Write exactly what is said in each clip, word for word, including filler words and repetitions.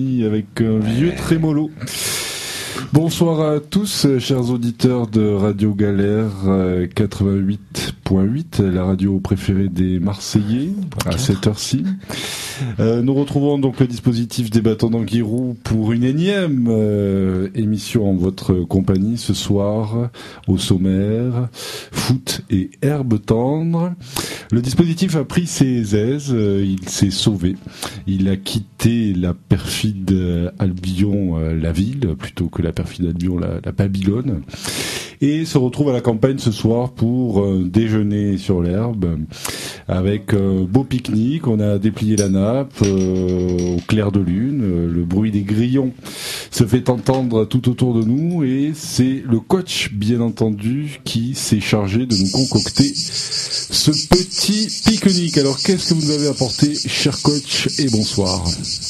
fini avec un vieux trémolo. Bonsoir à tous, chers auditeurs de Radio Galère euh, quatre-vingt-huit point huit, la radio préférée des Marseillais, à cette heure-ci. Euh, nous retrouvons donc le dispositif Débattant d'Anguirou pour une énième euh, émission en votre compagnie ce soir, au sommaire, foot et herbe tendre. Le dispositif a pris ses aises, euh, il s'est sauvé. Il a quitté la perfide Albion, euh, la ville, plutôt que la perfide Albion, la, la Babylone, et se retrouve à la campagne ce soir pour euh, déjeuner sur l'herbe, avec un beau pique-nique. On a déplié la nappe euh, au clair de lune, euh, le bruit des grillons se fait entendre tout autour de nous, et c'est le coach, bien entendu, qui s'est chargé de nous concocter ce petit pique-nique. Alors, qu'est-ce que vous nous avez apporté, cher coach, et bonsoir.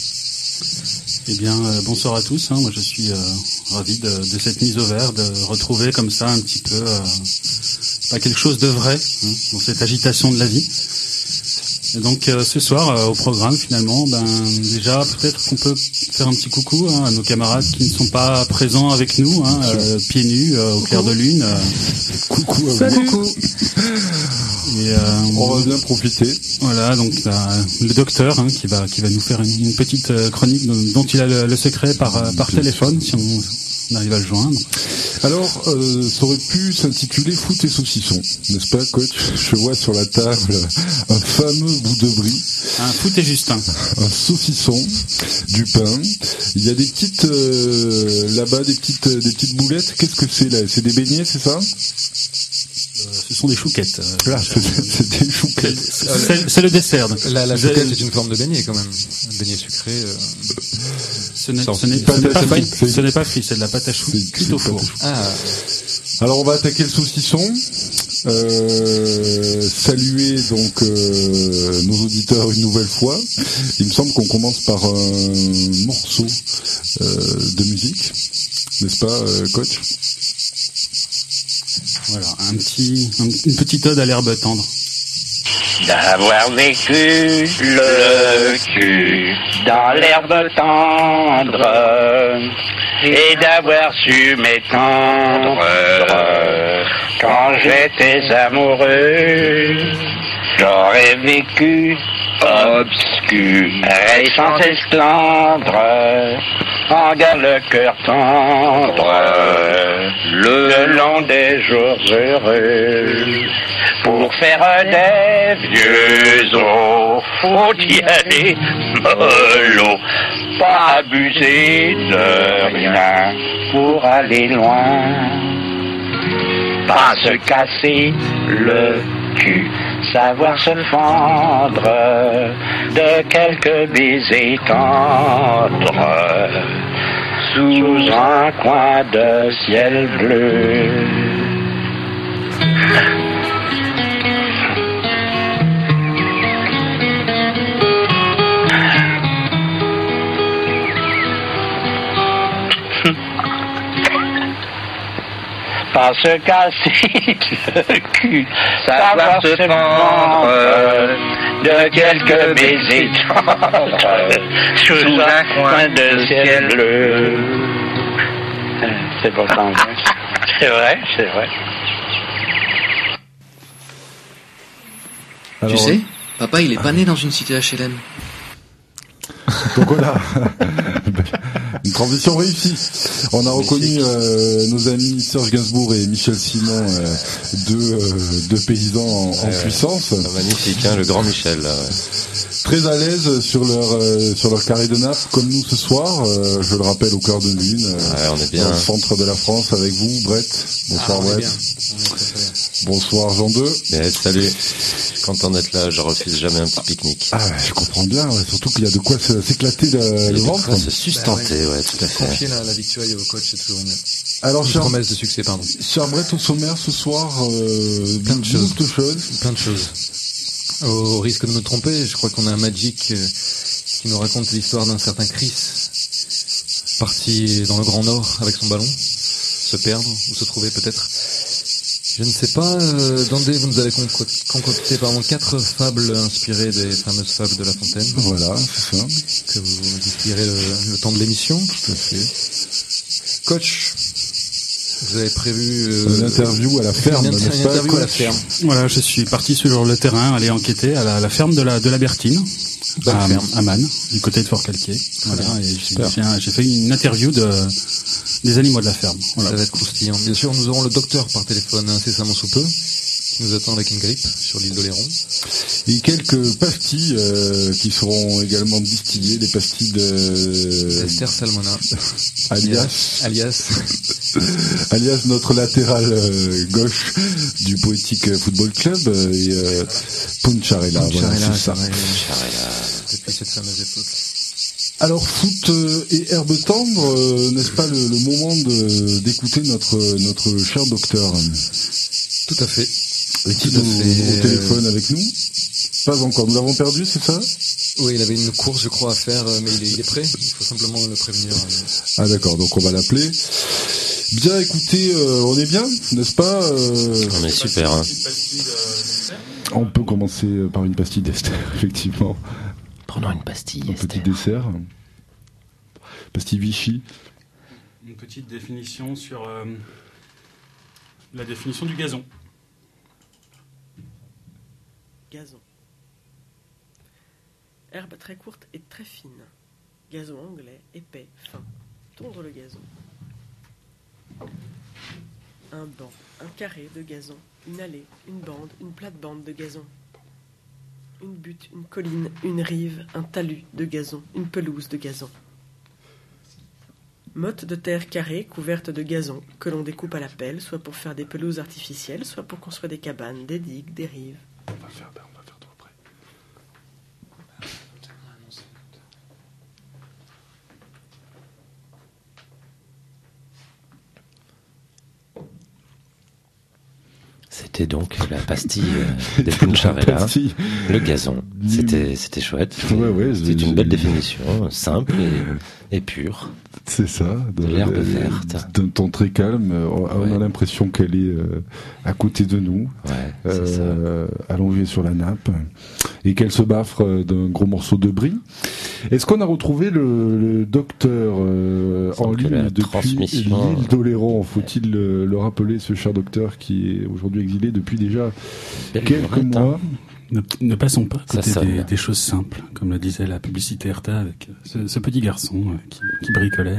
Eh bien, euh, bonsoir à tous. Hein. Moi, je suis euh, ravi de, de cette mise au vert, de retrouver comme ça un petit peu euh, pas quelque chose de vrai hein, dans cette agitation de la vie. Et donc, euh, ce soir, euh, au programme, finalement, ben déjà, peut-être qu'on peut faire un petit coucou hein, à nos camarades qui ne sont pas présents avec nous, hein, euh, pieds nus, euh, au clair de lune. Euh. Coucou à Salut. vous. Coucou. Et, euh, on va bien profiter. Voilà, donc euh, le docteur hein, qui va qui va nous faire une, une petite euh, chronique dont, dont il a le, le secret par euh, par téléphone si on, on arrive à le joindre. Alors, euh, ça aurait pu s'intituler Foot et saucisson, n'est-ce pas, coach? Je vois sur la table un fameux bout de brie. Un foot et Justin. Un saucisson, du pain. Il y a des petites euh, là-bas, des petites des petites boulettes. Qu'est-ce que c'est là? C'est des beignets, c'est ça? Ce sont des chouquettes. Euh, Là, c'est, c'est des chouquettes. C'est, c'est le dessert. Donc. La, la chouquette, c'est une forme de beignet quand même. Un beignet sucré. Euh... Ce n'est, ce n'est, ce n'est pas frit. Ce n'est pas frit, c'est de la pâte à choux cuite au four. Ah. Alors on va attaquer le saucisson. Euh, saluer donc euh, nos auditeurs une nouvelle fois. Il me semble qu'on commence par un morceau euh, de musique, n'est-ce pas, euh, coach? Voilà, un petit, un, une petite ode à l'herbe tendre. D'avoir vécu le cul dans l'herbe tendre et d'avoir su m'étendre quand j'étais amoureux. J'aurais vécu obscur et sans esclandre, en garde le cœur tendre le long des jours heureux. Pour faire des vieux os, faut y aller mollo, pas abuser de rien pour aller loin. Pas se casser le cul, savoir se fendre de quelques baisers tendres sous un coin de ciel bleu. Pas se casser le cul, savoir se fendre de quelques baisers tendres sous un coin de ciel bleu. C'est pourtant vrai. C'est vrai, c'est vrai. Alors, tu sais, papa, il est pas né dans une cité H L M. Donc voilà, une transition réussie. On a reconnu euh, nos amis Serge Gainsbourg et Michel Simon, euh, deux, euh, deux paysans en, en euh, puissance. Magnifique, hein, le grand Michel. Là, ouais. Très à l'aise sur leur euh, sur leur carré de nappe, comme nous ce soir. Euh, je le rappelle, au cœur de lune, euh, ouais, on est bien, dans le hein. centre de la France avec vous, Brett. Bonsoir, ah, Brett. Bonsoir, Jean deux. Mais, salut. Content d'être là, je refuse jamais un petit pique-nique. Ah, ouais, je comprends bien, ouais, surtout qu'il y a de quoi s'éclater le, le ventre. Se sustenter, bah, ouais. ouais, tout à fait. Confier la, la victoire au coach, c'est toujours une, Alors, une cher, promesse de succès, pardon. Cher Brett, au sommaire ce soir, euh, plein de choses. de choses. Plein de choses. Au risque de me tromper, je crois qu'on a un Magic euh, qui nous raconte l'histoire d'un certain Chris, parti dans le Grand Nord avec son ballon, se perdre ou se trouver peut-être. Je ne sais pas, euh, Dandé, vous nous avez conco- concocté pardon, quatre fables inspirées des fameuses fables de La Fontaine. Voilà, c'est ça. Que vous distillerez le, le temps de l'émission. Tout à fait. Coach, vous avez prévu... Euh, une interview à la ferme, une, n'est-ce une pas, interview à la coach ferme. Voilà, je suis parti sur le terrain, aller enquêter à la, la ferme de la, de la Bertine, à, à Man, du côté de Fort-Calquier. Voilà, et j'ai, j'ai, j'ai fait une interview de... des animaux de la ferme. Voilà. Ça va être croustillant. Bien sûr, nous aurons le docteur par téléphone incessamment sous peu, qui nous attend avec une grippe sur l'île d'Oléron. Et quelques pastilles euh, qui seront également distillées, des pastilles de... Esther Salmona. Alias. Alias. Alias notre latéral euh, gauche du Poétique Football Club euh, et euh, Puncharella. Voilà, c'est ça. Depuis cette fameuse époque. Alors foot euh, et herbe tendre, euh, n'est-ce pas le, le moment de, d'écouter notre notre cher docteur? Tout à fait. Est-il au, au téléphone avec nous? Pas encore. Nous l'avons perdu, c'est ça? Oui, il avait une course, je crois, à faire, mais il est, il est prêt. Il faut simplement le prévenir. Ah d'accord, donc on va l'appeler. Bien, écoutez, euh, on est bien, n'est-ce pas euh... On est super. Hein. On peut commencer par une pastille d'Esther, effectivement. Prenons une pastille, Un Esther. petit dessert. Pastille Vichy. Une petite définition sur euh, la définition du gazon. Gazon. Herbe très courte et très fine. Gazon anglais, épais, fin. Tondre le gazon. Un banc, un carré de gazon. Une allée, une bande, une plate-bande de gazon. Une butte, une colline, une rive, un talus de gazon, une pelouse de gazon. Motte de terre carrée couverte de gazon que l'on découpe à la pelle, soit pour faire des pelouses artificielles, soit pour construire des cabanes, des digues, des rives. On va faire, on va faire tout après. C'était donc la pastille euh, des Puncharella, le gazon. C'était, c'était chouette. C'était, ouais, ouais, c'était une belle définition, simple et, et pure. C'est ça. De l'herbe verte. D'un ton très calme. On, ouais. on a l'impression qu'elle est euh, à côté de nous, ouais, c'est euh, allongée sur la nappe, et qu'elle se baffre d'un gros morceau de brie. Est-ce qu'on a retrouvé le, le docteur euh, en ligne depuis l'île d'Oléron? Faut-il le, le rappeler, ce cher docteur qui est aujourd'hui exilé depuis déjà Belle quelques mois. Ne, ne passons pas à côté des, des choses simples, comme le disait la publicité R T A avec ce, ce petit garçon euh, qui, qui bricolait.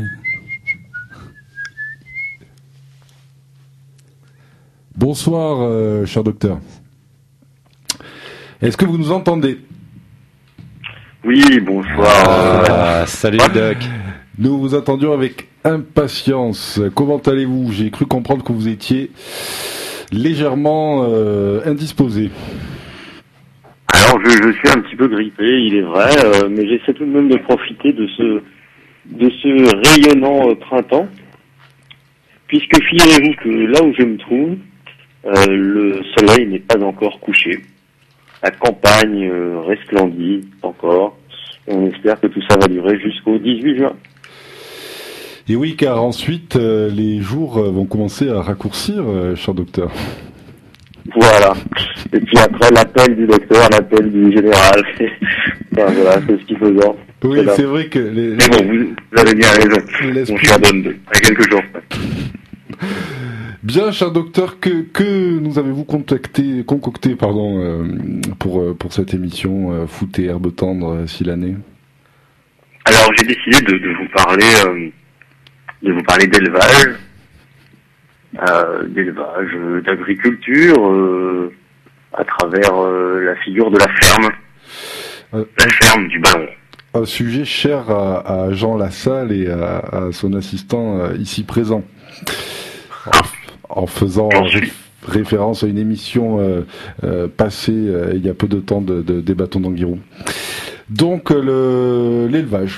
Bonsoir, euh, cher docteur. Est-ce que vous nous entendez? Oui, bonsoir. Ah, salut Doc. Nous vous attendions avec impatience. Comment allez-vous? J'ai cru comprendre que vous étiez légèrement euh, indisposé. Alors, je, je suis un petit peu grippé, il est vrai, euh, mais j'essaie tout de même de profiter de ce de ce rayonnant euh, printemps, puisque figurez-vous que là où je me trouve, euh, le soleil n'est pas encore couché. La campagne euh, resplendit encore. On espère que tout ça va durer jusqu'au dix-huit juin. Et oui, car ensuite, euh, les jours vont commencer à raccourcir, euh, cher docteur. Voilà. Et puis après, l'appel du docteur, l'appel du général. Enfin, voilà, c'est ce qu'il faut dire. Oui, c'est, c'est vrai que... Les... Mais bon, vous, vous avez bien raison. On s'en donne deux, à quelques jours. Bien, cher docteur, que, que nous avez-vous contacté, concocté pardon, euh, pour, pour cette émission euh, Foot et herbe tendre, euh, si l'année? Alors, j'ai décidé de, de vous parler... Euh, de vous parler d'élevage, euh, d'élevage, euh, d'agriculture, euh, à travers euh, la figure de la ferme, euh, la ferme du Ballon. Un sujet cher à, à Jean Lassalle et à, à son assistant euh, ici présent, en, en faisant ré- référence à une émission euh, euh, passée euh, il y a peu de temps de, de, des bâtons d'Anguirou. Donc le, l'élevage.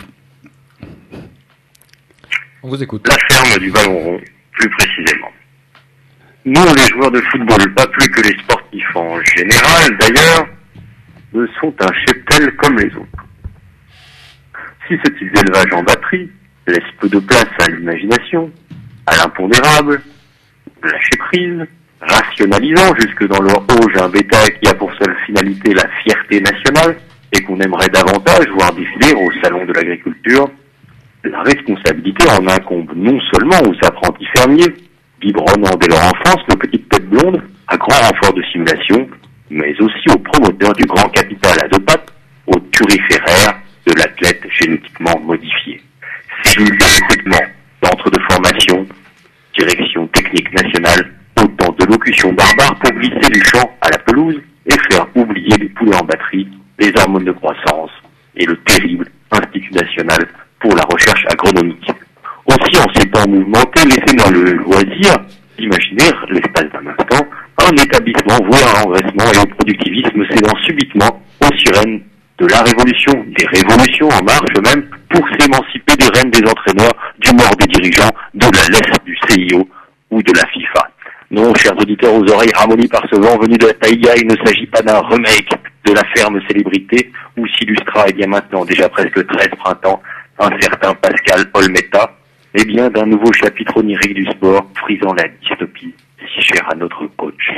On vous écoute. La ferme du Ballon Rond, plus précisément. Nous, les joueurs de football, pas plus que les sportifs en général, d'ailleurs, ne sont un cheptel comme les autres. Si ce type d'élevage en batterie laisse peu de place à l'imagination, à l'impondérable, lâcher prise, rationalisant jusque dans leur auge un bétail qui a pour seule finalité la fierté nationale et qu'on aimerait davantage voir défiler au salon de l'agriculture, la responsabilité en incombe non seulement aux apprentis fermiers, biberonnant dès leur enfance nos petites têtes blondes, à grand renfort de simulation, mais aussi aux promoteurs du grand capital à deux pattes, aux turiféraires de l'athlète génétiquement modifié. Cellules de recrutement, centres de formation, direction technique nationale, autant de locutions barbares pour glisser du champ à la pelouse et faire oublier les poulets en batterie, les hormones de croissance et le terrible Institut national pour la recherche agronomique. Aussi, en ces temps mouvementés, laissez-moi le loisir d'imaginer, l'espace d'un instant, un établissement voué à l'engraissement et au productivisme cédant subitement aux sirènes de la révolution, des révolutions en marche même, pour s'émanciper des rênes des entraîneurs, du mort des dirigeants, de la laisse du C I O ou de la FIFA. Non, chers auditeurs aux oreilles ramollies par ce vent venu de la taïga, il ne s'agit pas d'un remake de la ferme célébrité où s'illustra, et bien maintenant, déjà presque treize printemps, un certain Pascal Olmeta, mais bien d'un nouveau chapitre onirique du sport, frisant la dystopie, si chère à notre coach.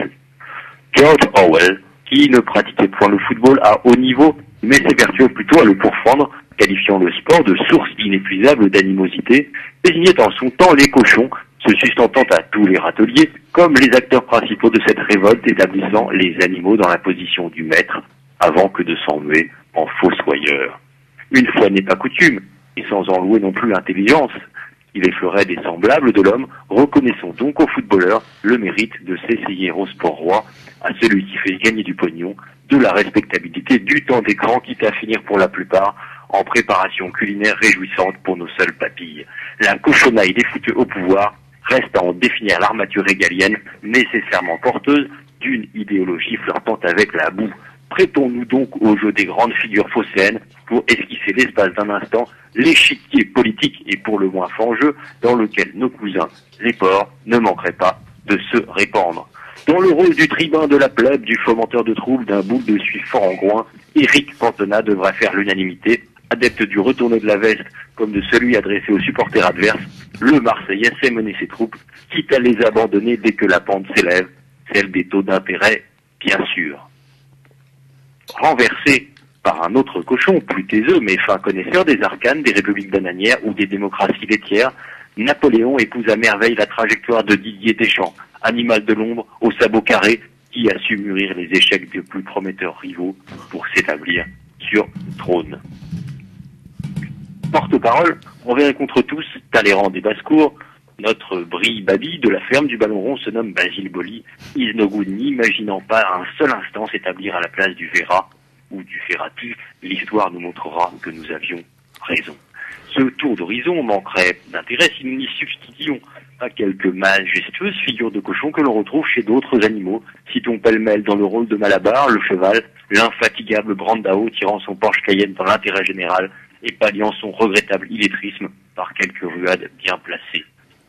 George Orwell, qui ne pratiquait point le football à haut niveau, mais s'évertuait plutôt à le pourfendre, qualifiant le sport de source inépuisable d'animosité, désignait en son temps les cochons, se sustentant à tous les râteliers, comme les acteurs principaux de cette révolte, établissant les animaux dans la position du maître, avant que de s'en muer en fossoyeur. Une fois n'est pas coutume, et sans en louer non plus l'intelligence, il effleurait des semblables de l'homme, reconnaissons donc aux footballeurs le mérite de s'essayer au sport roi, à celui qui fait gagner du pognon, de la respectabilité du temps d'écran, quitte à finir pour la plupart en préparation culinaire réjouissante pour nos seules papilles. La cochonnaille des foutus au pouvoir reste à en définir l'armature régalienne, nécessairement porteuse d'une idéologie flirtant avec la boue. Prêtons-nous donc au jeu des grandes figures phocéennes pour esquisser l'espace d'un instant l'échiquier politique et pour le moins fangeux dans lequel nos cousins, les porcs, ne manqueraient pas de se répandre. Dans le rôle du tribun de la plèbe, du fomenteur de troubles, d'un bout de suif fort en groin, Éric Cantona devra faire l'unanimité. Adepte du retourné de la veste comme de celui adressé aux supporters adverses, le Marseillais sait mener ses troupes, quitte à les abandonner dès que la pente s'élève, celle des taux d'intérêt, bien sûr. Renversé par un autre cochon, plus taiseux mais fin connaisseur des arcanes des républiques bananières ou des démocraties laitières, Napoléon épouse à merveille la trajectoire de Didier Deschamps, animal de l'ombre aux sabots carrés qui a su mûrir les échecs des plus prometteurs rivaux pour s'établir sur le trône. Porte-parole, envers et contre tous, Talleyrand des Basses-Cours, notre Brie Babi de la ferme du Ballon Rond se nomme Basile Boli, Isnogou n'imaginant pas un seul instant s'établir à la place du Vera ou du Ferrati, l'histoire nous montrera que nous avions raison. Ce tour d'horizon manquerait d'intérêt si nous n'y substituions pas quelques majestueuses figures de cochons que l'on retrouve chez d'autres animaux. Citons pêle-mêle dans le rôle de Malabar, le cheval, l'infatigable Brandao tirant son Porsche Cayenne dans l'intérêt général et palliant son regrettable illettrisme par quelques ruades bien placées.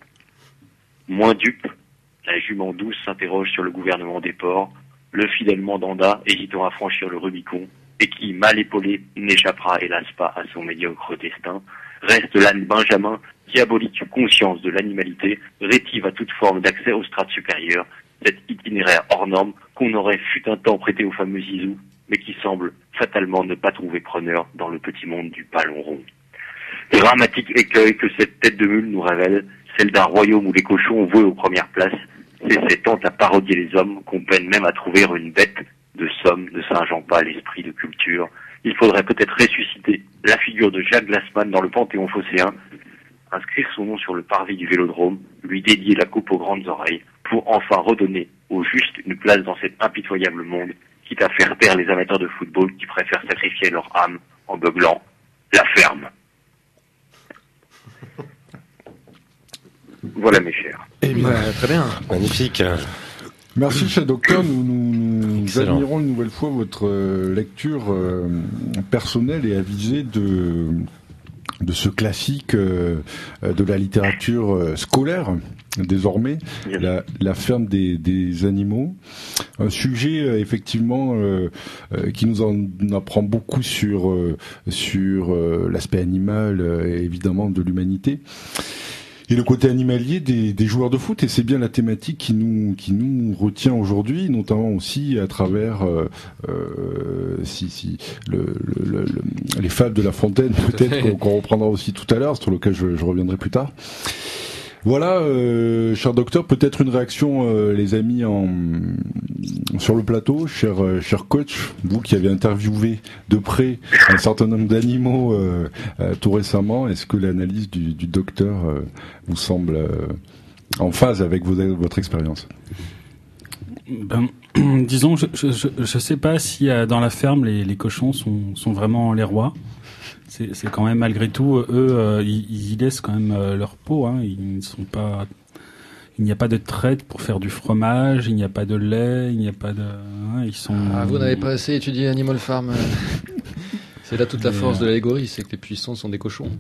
Moins dupe, la jument douce s'interroge sur le gouvernement des porcs, le fidèle Mandanda hésitant à franchir le Rubicon, et qui, mal épaulé, n'échappera hélas pas à son médiocre destin, reste l'âne Benjamin, diabolique conscience de l'animalité, rétive à toute forme d'accès aux strates supérieures, cet itinéraire hors norme qu'on aurait fut un temps prêté au fameux Zizou, mais qui semble fatalement ne pas trouver preneur dans le petit monde du Ballon Rond. Dramatique écueil que cette tête de mule nous révèle, celle d'un royaume où les cochons voués aux premières places, c'est tant à parodier les hommes qu'on peine même à trouver une bête de somme de Saint-Jean-Pas l'esprit de culture. Il faudrait peut-être ressusciter la figure de Jacques Glassman dans le Panthéon phocéen, inscrire son nom sur le parvis du Vélodrome, lui dédier la coupe aux grandes oreilles, pour enfin redonner aux justes une place dans cet impitoyable monde, quitte à faire taire les amateurs de football qui préfèrent sacrifier leur âme en beuglant la ferme. Voilà mes chers. Eh bien, très bien. Magnifique. Merci, cher docteur. Nous, nous, nous admirons une nouvelle fois votre euh, lecture euh, personnelle et avisée de, de ce classique euh, de la littérature euh, scolaire, désormais, la, la ferme des, des animaux. Un sujet, euh, effectivement, euh, euh, qui nous en apprend beaucoup sur, euh, sur euh, l'aspect animal, euh, évidemment, de l'humanité. Et le côté animalier des, des joueurs de foot, et c'est bien la thématique qui nous qui nous retient aujourd'hui, notamment aussi à travers euh, euh, si si le, le, le, le, les fables de La Fontaine, peut-être qu'on, qu'on reprendra aussi tout à l'heure, sur lequel je, je reviendrai plus tard. Voilà, euh, cher docteur, peut-être une réaction, euh, les amis, en, sur le plateau, cher, euh, cher coach, vous qui avez interviewé de près un certain nombre d'animaux euh, euh, tout récemment, est-ce que l'analyse du, du docteur euh, vous semble euh, en phase avec vos, votre expérience ? Ben, disons, je, je, je, je sais pas si euh, dans la ferme les, les cochons sont, sont vraiment les rois. C'est, c'est quand même malgré tout eux, euh, ils, ils laissent quand même euh, leur peau. Hein, ils ne sont pas. Il n'y a pas de traite pour faire du fromage. Il n'y a pas de lait. Il n'y a pas de. Hein, ils sont. Ah, vous n'avez pas assez étudié Animal Farm. C'est là toute la force de l'allégorie, c'est que les puissants sont des cochons.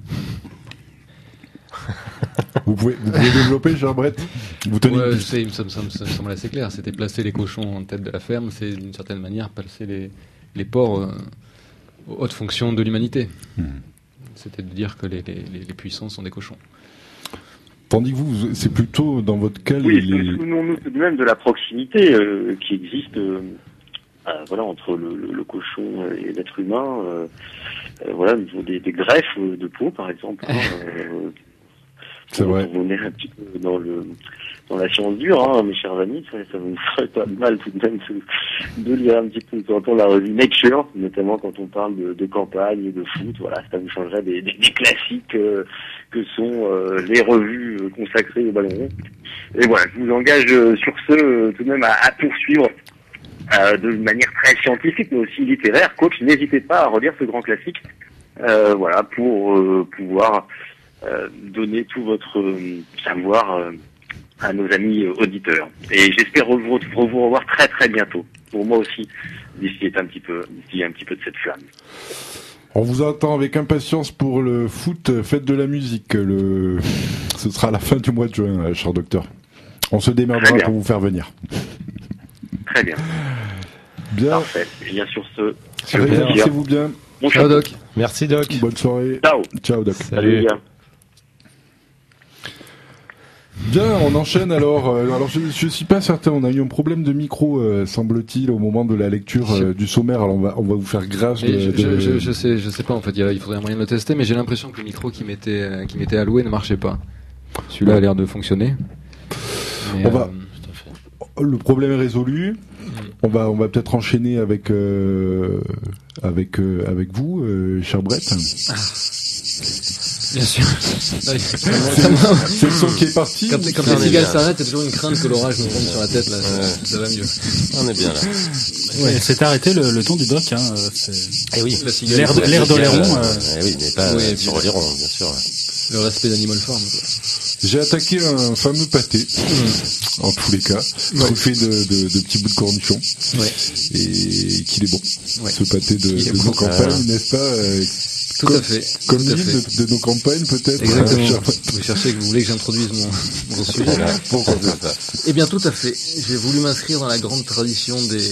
Vous pouvez, vous pouvez développer, Jean Brett. Vous tenez. Ouais, je sais, ça me, ça, me, ça me semble assez clair. C'était placer les cochons en tête de la ferme, c'est d'une certaine manière placer les les porcs. Euh, aux hautes fonctions de l'humanité. Mmh. C'était de dire que les, les, les puissants sont des cochons. Tandis que vous, c'est plutôt dans votre cas... Oui, les... souvenons-nous tout de même de la proximité euh, qui existe euh, euh, voilà, entre le, le, le cochon et l'être humain. Euh, euh, voilà, au niveau des, des greffes de peau, par exemple. Hein, euh, c'est pour, vrai. Pour venir un petit peu dans le... dans la science dure, hein, mes chers amis, ça, ça vous ferait pas de mal tout de même de, de lire un petit peu de temps en temps la revue Nature, notamment quand on parle de, de campagne et de foot. Voilà, ça vous changerait des, des, des classiques euh, que sont euh, les revues euh, consacrées au ballon rond. Et voilà, je vous engage euh, sur ce euh, tout de même à, à poursuivre euh, de manière très scientifique, mais aussi littéraire. Coach, n'hésitez pas à relire ce grand classique, euh, voilà, pour euh, pouvoir euh, donner tout votre euh, savoir. Euh, à nos amis auditeurs. Et j'espère vous, vous revoir très très bientôt. Pour moi aussi, d'ici un petit peu, d'ici un petit peu de cette flamme. On vous attend avec impatience pour le foot Fête de la musique. Le... Ce sera à la fin du mois de juin, cher docteur. On se démerdera pour vous faire venir. Très bien. Bien. Parfait. Et bien sur ce... Merci-vous bien. Bon Ciao, Doc. Merci, Doc. Bonne soirée. Ciao. Ciao, Doc. Salut. Salut. Bien, on enchaîne alors. Alors, je, je suis pas certain. On a eu un problème de micro, euh, semble-t-il, au moment de la lecture euh, du sommaire. Alors, on va, on va vous faire grâce. De, je, de... Je, je, je sais, je sais pas. En fait, il, a, il faudrait un moyen de le tester, mais j'ai l'impression que le micro qui m'était, euh, qui m'était alloué ne marchait pas. Celui-là a l'air de fonctionner. Mais, on euh, va. Le problème est résolu. Mmh. On va, on va peut-être enchaîner avec, euh, avec, euh, avec vous, euh, cher Brett. Ah. Bien sûr. C'est, c'est le son qui est parti. Quand, quand les cigales s'arrêtent, il y a toujours une crainte que l'orage nous tombe sur la tête. Là, ça, ouais. ça va mieux. On est bien là. Ouais, c'est arrêté le, le ton du doc. Hein, c'est... Eh oui. L'air, de, l'air d'Oléron. Euh... Eh oui, mais pas oui, sur Oléron, bien sûr. Le respect d'Animal Farm. Quoi. J'ai attaqué un fameux pâté, mmh. en tous les cas, ouais. truffé de, de, de petits bouts de cornichons, ouais. et qu'il est bon. Ouais. Ce pâté de, de bon. nos campagnes, ah. n'est-ce pas euh, Tout comme, à fait. Comme Tout l'île de, de nos campagnes, peut-être. Exactement. Euh, vous cherchez que vous voulez que j'introduise mon, mon sujet. Voilà. Pourquoi pas. Eh bien, tout à fait. J'ai voulu m'inscrire dans la grande tradition des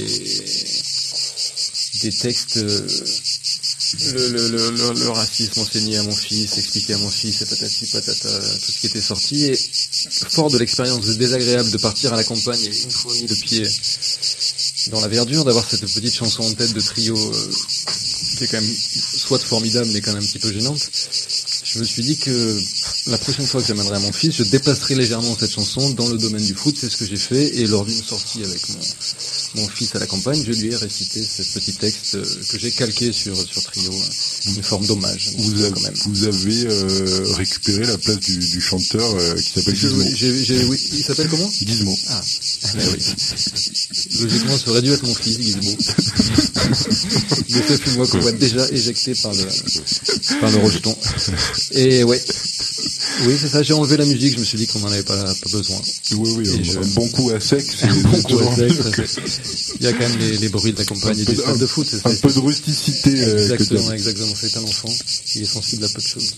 des textes. Euh, Le, le, le, le, le racisme enseigné à mon fils, expliqué à mon fils, et patati patata, tout ce qui était sorti. Et fort de l'expérience désagréable de partir à la campagne et une fois mis le pied dans la verdure, d'avoir cette petite chanson en tête de trio euh, qui est quand même soit formidable mais quand même un petit peu gênante, je me suis dit que la prochaine fois que j'amènerai à mon fils, je dépasserai légèrement cette chanson dans le domaine du foot. C'est ce que j'ai fait, et lors d'une sortie avec mon mon fils à la campagne, je lui ai récité ce petit texte que j'ai calqué sur sur Trio, une forme d'hommage. Vous avez, quand même. Vous avez euh, récupéré la place du, du chanteur euh, qui s'appelle Gizmo. J'ai, j'ai, oui, il s'appelle comment ? Gizmo. Ah, ben oui. Logiquement, ça aurait dû être mon fils, Gizmo. Mais ce fut moi qu'on voit déjà éjecté par le par le rejeton. Et ouais. Oui, c'est ça, j'ai enlevé la musique, je me suis dit qu'on n'en avait pas, pas besoin. Oui, oui, un, je... un bon coup à sec. C'est un bon coup à sec, ça, il y a quand même les, les bruits de la campagne et du stade de foot. C'est, un c'est, peu de rusticité. Euh, exactement, exactement, c'est un enfant, il est sensible à peu de choses.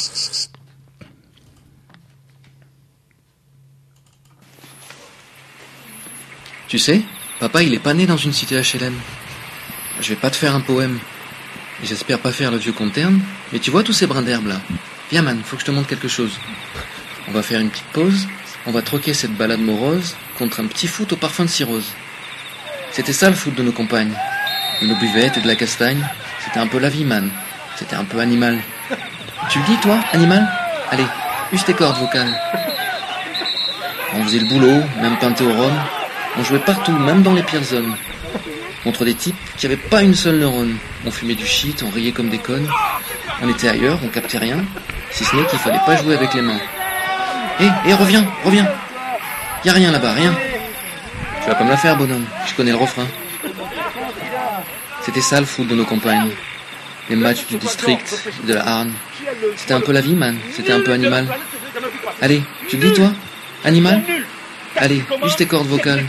Tu sais, papa il est pas né dans une cité H L M. Je vais pas te faire un poème. Et j'espère pas faire le vieux con terne, mais tu vois tous ces brins d'herbe là ? Viens man, faut que je te montre quelque chose. On va faire une petite pause. On va troquer cette balade morose contre un petit foot au parfum de cirrhose. C'était ça le foot de nos campagnes. Une buvette et de la castagne. C'était un peu la vie, man. C'était un peu animal. Tu le dis, toi, animal? Allez, use tes cordes vocales. On faisait le boulot, même peinté au rhum. On jouait partout, même dans les pires zones. Contre des types qui avaient pas une seule neurone. On fumait du shit, on riait comme des connes. On était ailleurs, on captait rien. Si ce n'est qu'il fallait pas jouer avec les mains. Hé, hey, hé, hey, reviens, reviens. Y a rien là-bas, rien. Tu vas pas me la faire, bonhomme. Je connais le refrain. C'était ça le foot de nos campagnes. Les matchs du district, de la Harne. C'était un peu la vie, man. C'était un peu animal. Allez, tu le dis, toi? Animal? Allez, use tes cordes vocales.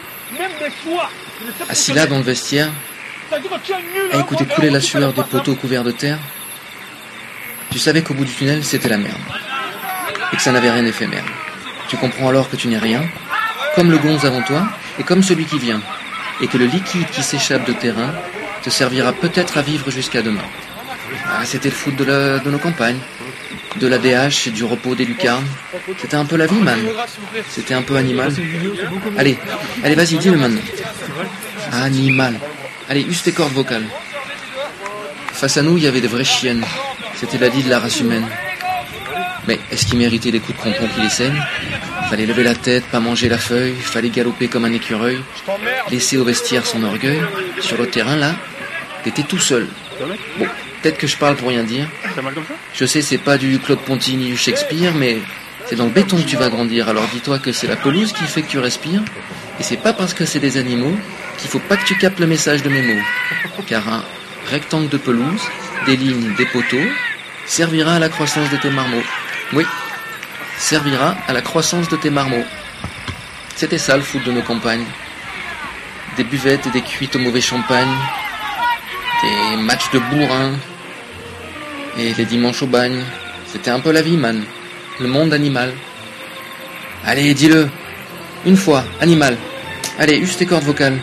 Assis là dans le vestiaire, à écouter couler la sueur des poteaux couverts de terre, tu savais qu'au bout du tunnel, c'était la merde. Et que ça n'avait rien d'éphémère. Tu comprends alors que tu n'es rien, comme le gonze avant toi, et comme celui qui vient. Et que le liquide qui s'échappe de tes reins te servira peut-être à vivre jusqu'à demain. Ah, c'était le foot de, la, de nos campagnes. De l'A D H et du repos des lucarnes. C'était un peu la vie, man. C'était un peu animal. Allez, allez, vas-y, dis-le maintenant. Animal. Allez, use tes cordes vocales. Face à nous, il y avait des vraies chiennes. C'était la vie de la race humaine. Mais est-ce qu'ils méritaient des coups de crampon qui les saignent? Fallait lever la tête, pas manger la feuille. Fallait galoper comme un écureuil. Laisser au vestiaire son orgueil. Sur le terrain, là, t'étais tout seul. Bon, peut-être que je parle pour rien dire. Je sais, c'est pas du Claude Ponty ni du Shakespeare, mais c'est dans le béton que tu vas grandir. Alors dis-toi que c'est la pelouse qui fait que tu respires. Et c'est pas parce que c'est des animaux qu'il faut pas que tu captes le message de mes mots. Car un rectangle de pelouse, des lignes, des poteaux, servira à la croissance de tes marmots. Oui, servira à la croissance de tes marmots. C'était ça le foot de nos campagnes. Des buvettes et des cuites au mauvais champagne. Des matchs de bourrin. Et les dimanches au bagne. C'était un peu la vie, man. Le monde animal. Allez, dis-le. Une fois, animal. Allez, use tes cordes vocales.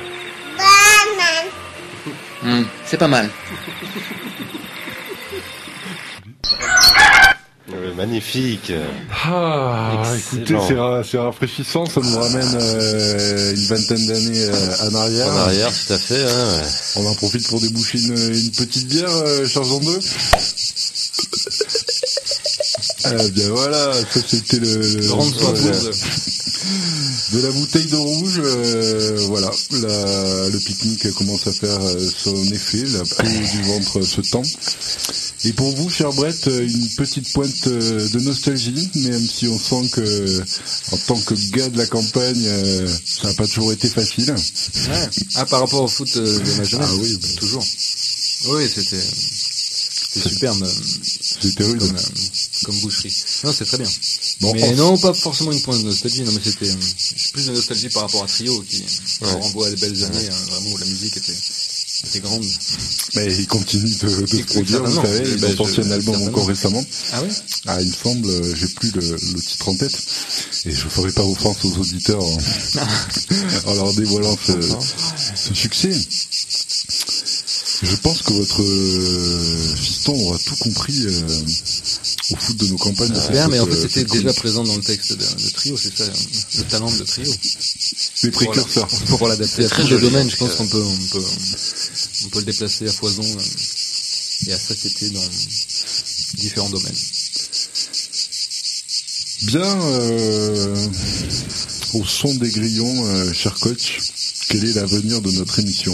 Mmh, c'est pas mal. Magnifique. Ah, écoutez, c'est, ra- c'est rafraîchissant, ça nous ramène euh, une vingtaine d'années euh, en arrière. En arrière, tout à fait. Hein, ouais. On en profite pour déboucher une, une petite bière, euh, Charles en deux. Ah bien voilà, ça c'était le... le Grande soif euh, de la bouteille de rouge, euh, voilà, la, le pique-nique commence à faire euh, son effet, la peau du ventre se tend. Et pour vous, cher Brett, une petite pointe de nostalgie, même si on sent que, en tant que gars de la campagne, euh, ça n'a pas toujours été facile. Ouais. Ah, par rapport au foot de ma jeunesse. Ah oui, bah. Toujours. Oui, c'était, c'était superbe. C'était rude. Comme, comme boucherie. Non, c'est très bien. Bon, mais on... non, pas forcément une pointe de nostalgie. Non, mais c'était plus de nostalgie par rapport à Trio, qui ouais. renvoie à des belles années, hein, vraiment où la musique était, était grande. Mais il continue de, de se produire, vous savez, ils ont sorti un album encore récemment. Ah oui? Ah, il me semble, j'ai plus le, le titre en tête, et je ferai pas offense aux auditeurs en, en leur dévoilant ce, ce succès. Je pense que votre euh, fiston aura tout compris euh, au foot de nos campagnes. C'est clair, mais en fait c'était déjà présent dans le texte de, de Trio, c'est ça, le talent de Trio. Les précurseurs. Pour, pour, pour l'adapter à tous les domaines, je pense qu'on peut, on peut, on peut le déplacer à foison et à satiété dans différents domaines. Bien, euh, au son des grillons, euh, cher coach, quel est l'avenir de notre émission?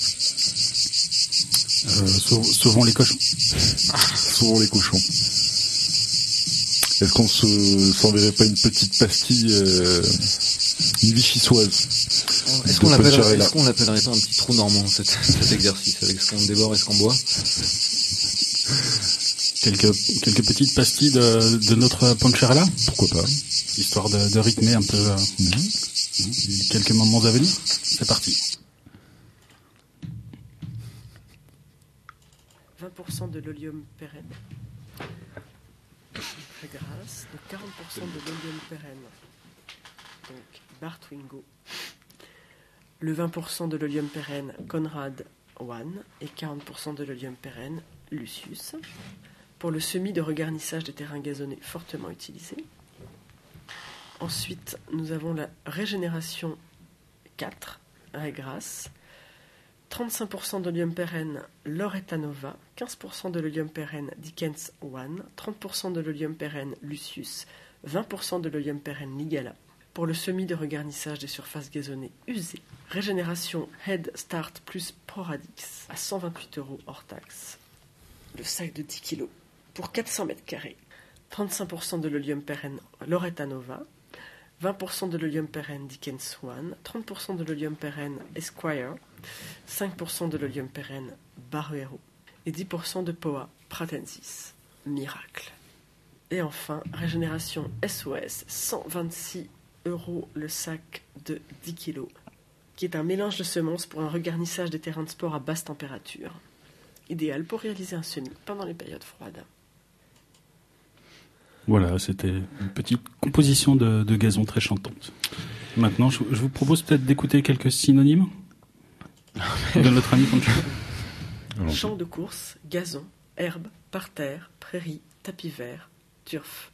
Euh, sau- sauvons les cochons. Sauvons les cochons. Est-ce qu'on se s'enverrait pas une petite pastille, euh, une vichysoise? Est-ce qu'on l'appellerait, est-ce qu'on l'appellerait pas un petit trou normand, cet, cet exercice, avec ce qu'on dévore et ce qu'on boit? Quelques, quelques petites pastilles de, de notre Poncharella? Pourquoi pas? Histoire de, de rythmer un peu euh, mm-hmm. quelques moments à venir. C'est parti. vingt pour cent de l'olium pérenne. Très grasse. Donc quarante pour cent de l'olium pérenne. Donc Bartwingo. Le vingt pour cent de l'olium pérenne Conrad One et quarante pour cent de l'olium pérenne Lucius. Pour le semis de regarnissage des terrains gazonnés fortement utilisé. Ensuite, nous avons la régénération quatre, régras. trente-cinq pour cent de l'hélium pérenne Loretta Nova, quinze pour cent de l'hélium pérenne Dickens un, trente pour cent de l'hélium pérenne Lucius, vingt pour cent de l'hélium pérenne Nigala. Pour le semis de regarnissage des surfaces gazonnées usées, régénération Head Start plus Proradix à cent vingt-huit euros hors taxe. Le sac de dix kilos pour quatre cents mètres carrés. trente-cinq pour cent de l'hélium pérenne Loretta Nova, vingt pour cent de l'hélium pérenne Dickens un, trente pour cent de l'hélium pérenne Esquire, cinq pour cent de l'hélium pérenne Baruero et dix pour cent de Poa Pratensis. Miracle. Et enfin, régénération S O S, cent vingt-six euros le sac de dix kilos, qui est un mélange de semences pour un regarnissage des terrains de sport à basse température, idéal pour réaliser un semis pendant les périodes froides. Voilà, c'était une petite composition de, de gazon très chantante. Maintenant, je, je vous propose peut-être d'écouter quelques synonymes de notre ami Poncho. Champ de course, gazon, herbe, parterre, prairie, tapis vert, turf.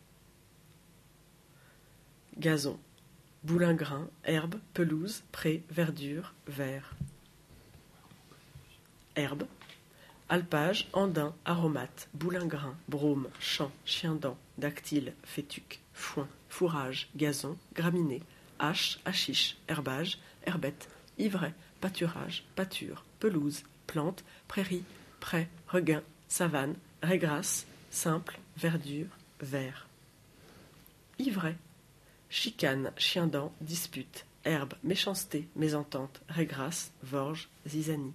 Gazon, boulingrin, herbe, pelouse, pré, verdure, vert. Herbe, alpage, andin, aromate, boulingrin, brome, champ, chien-dent, dactyle, fétuc, foin, fourrage, gazon, graminées, hache, hachiche, herbage, herbette, ivret, pâturage, pâture, pelouse, plante, prairie, pré, regain, savane, régras, simple, verdure, vert. Ivret, chicane, chien-dent, dispute, herbe, méchanceté, mésentente, régras, vorge, zizanie.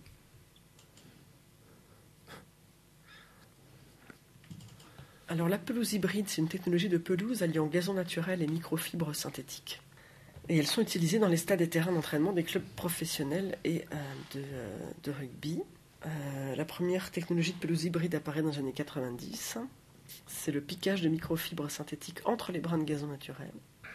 Alors la pelouse hybride, c'est une technologie de pelouse alliant gazon naturel et microfibres synthétiques. Et elles sont utilisées dans les stades et terrains d'entraînement des clubs professionnels et euh, de, euh, de rugby. Euh, la première technologie de pelouse hybride apparaît dans les années quatre-vingt-dix. C'est le piquage de microfibres synthétiques entre les brins de gazon naturel.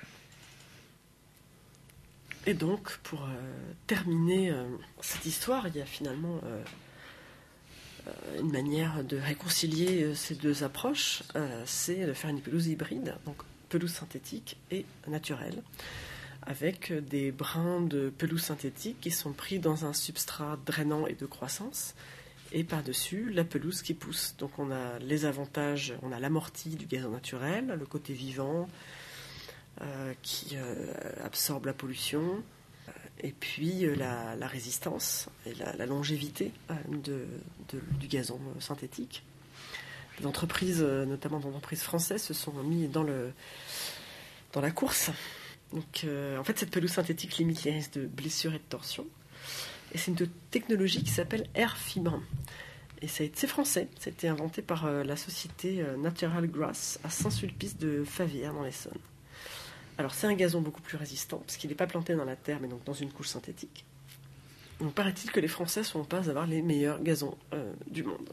Et donc, pour euh, terminer euh, cette histoire, il y a finalement euh, euh, une manière de réconcilier euh, ces deux approches, euh, c'est de faire une pelouse hybride, donc pelouse synthétique et naturelle, avec des brins de pelouse synthétique qui sont pris dans un substrat drainant et de croissance, et par-dessus, la pelouse qui pousse. Donc on a les avantages, on a l'amorti du gazon naturel, le côté vivant, euh, qui euh, absorbe la pollution, euh, et puis euh, la, la résistance et la, la longévité euh, de, de, du gazon euh, synthétique. Les entreprises, euh, notamment des entreprises françaises, se sont mis dans, le, dans la course. Donc, euh, en fait, cette pelouse synthétique limite les risques de blessures et de torsions. Et c'est une technologie qui s'appelle Air Fibre. Et ça a été, c'est français. Ça a été inventé par euh, la société euh, Natural Grass à Saint-Sulpice de Favières dans l'Essonne. Alors, c'est un gazon beaucoup plus résistant, parce qu'il n'est pas planté dans la terre, mais donc dans une couche synthétique. Donc, paraît-il que les Français sont en passe d'avoir les meilleurs gazons euh, du monde.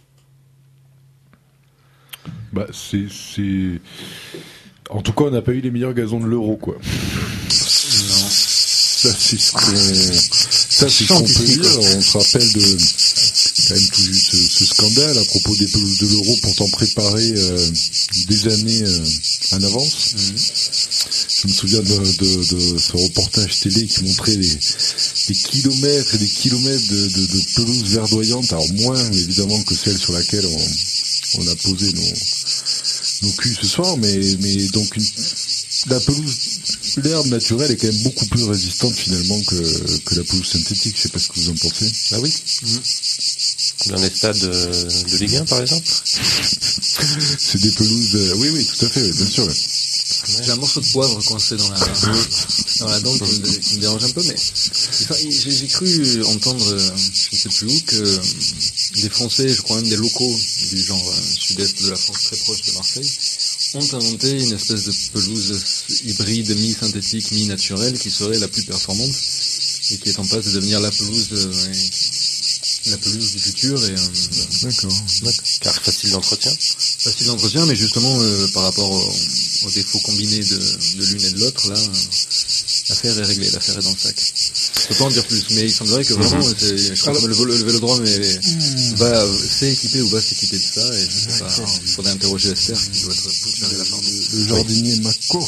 Bah, c'est, c'est... En tout cas, on n'a pas eu les meilleurs gazons de l'Euro, quoi. Non. Ça, c'est ce qu'on, ça, c'est ce qu'on peut dire. On se rappelle de, quand même, tout ce, ce scandale à propos des pelouses de l'Euro, pourtant préparées euh, des années euh, en avance. Mmh. Je me souviens de, de, de ce reportage télé qui montrait les, des kilomètres et des kilomètres de, de, de pelouses verdoyantes. Alors, moins, évidemment, que celle sur laquelle on, on a posé nos, nos culs ce soir, mais, mais donc une, la pelouse, l'herbe naturelle est quand même beaucoup plus résistante finalement que, que la pelouse synthétique. Je sais pas ce que vous en pensez. Ah oui. Mmh. Dans les stades de, de Ligue un, par exemple. C'est des pelouses. Euh, oui, oui, tout à fait, oui, bien sûr. Ouais. J'ai un morceau de poivre coincé dans la dans la dent qui me, qui me dérange un peu, mais enfin, j'ai, j'ai cru entendre, je ne sais plus où, que des Français, je crois même des locaux du genre euh, sud-est de la France, très proche de Marseille, ont inventé une espèce de pelouse hybride mi-synthétique, mi-naturelle qui serait la plus performante et qui est en passe de devenir la pelouse euh, la pelouse du futur. Et euh, d'accord, d'accord. Car facile d'entretien. Facile d'entretien, mais justement euh, par rapport au, aux défauts combinés de, de l'une et de l'autre, là, euh, l'affaire est réglée, l'affaire est dans le sac. Je peux pas en dire plus, mais il semblerait que vraiment, c'est, je crois que le, le, le Vélodrome est, mmh. va s'est équipé ou va s'équiper de ça, et je sais pas, il faudrait interroger Esther, qui doit être poussiérée la part. Le jardinier McCourt.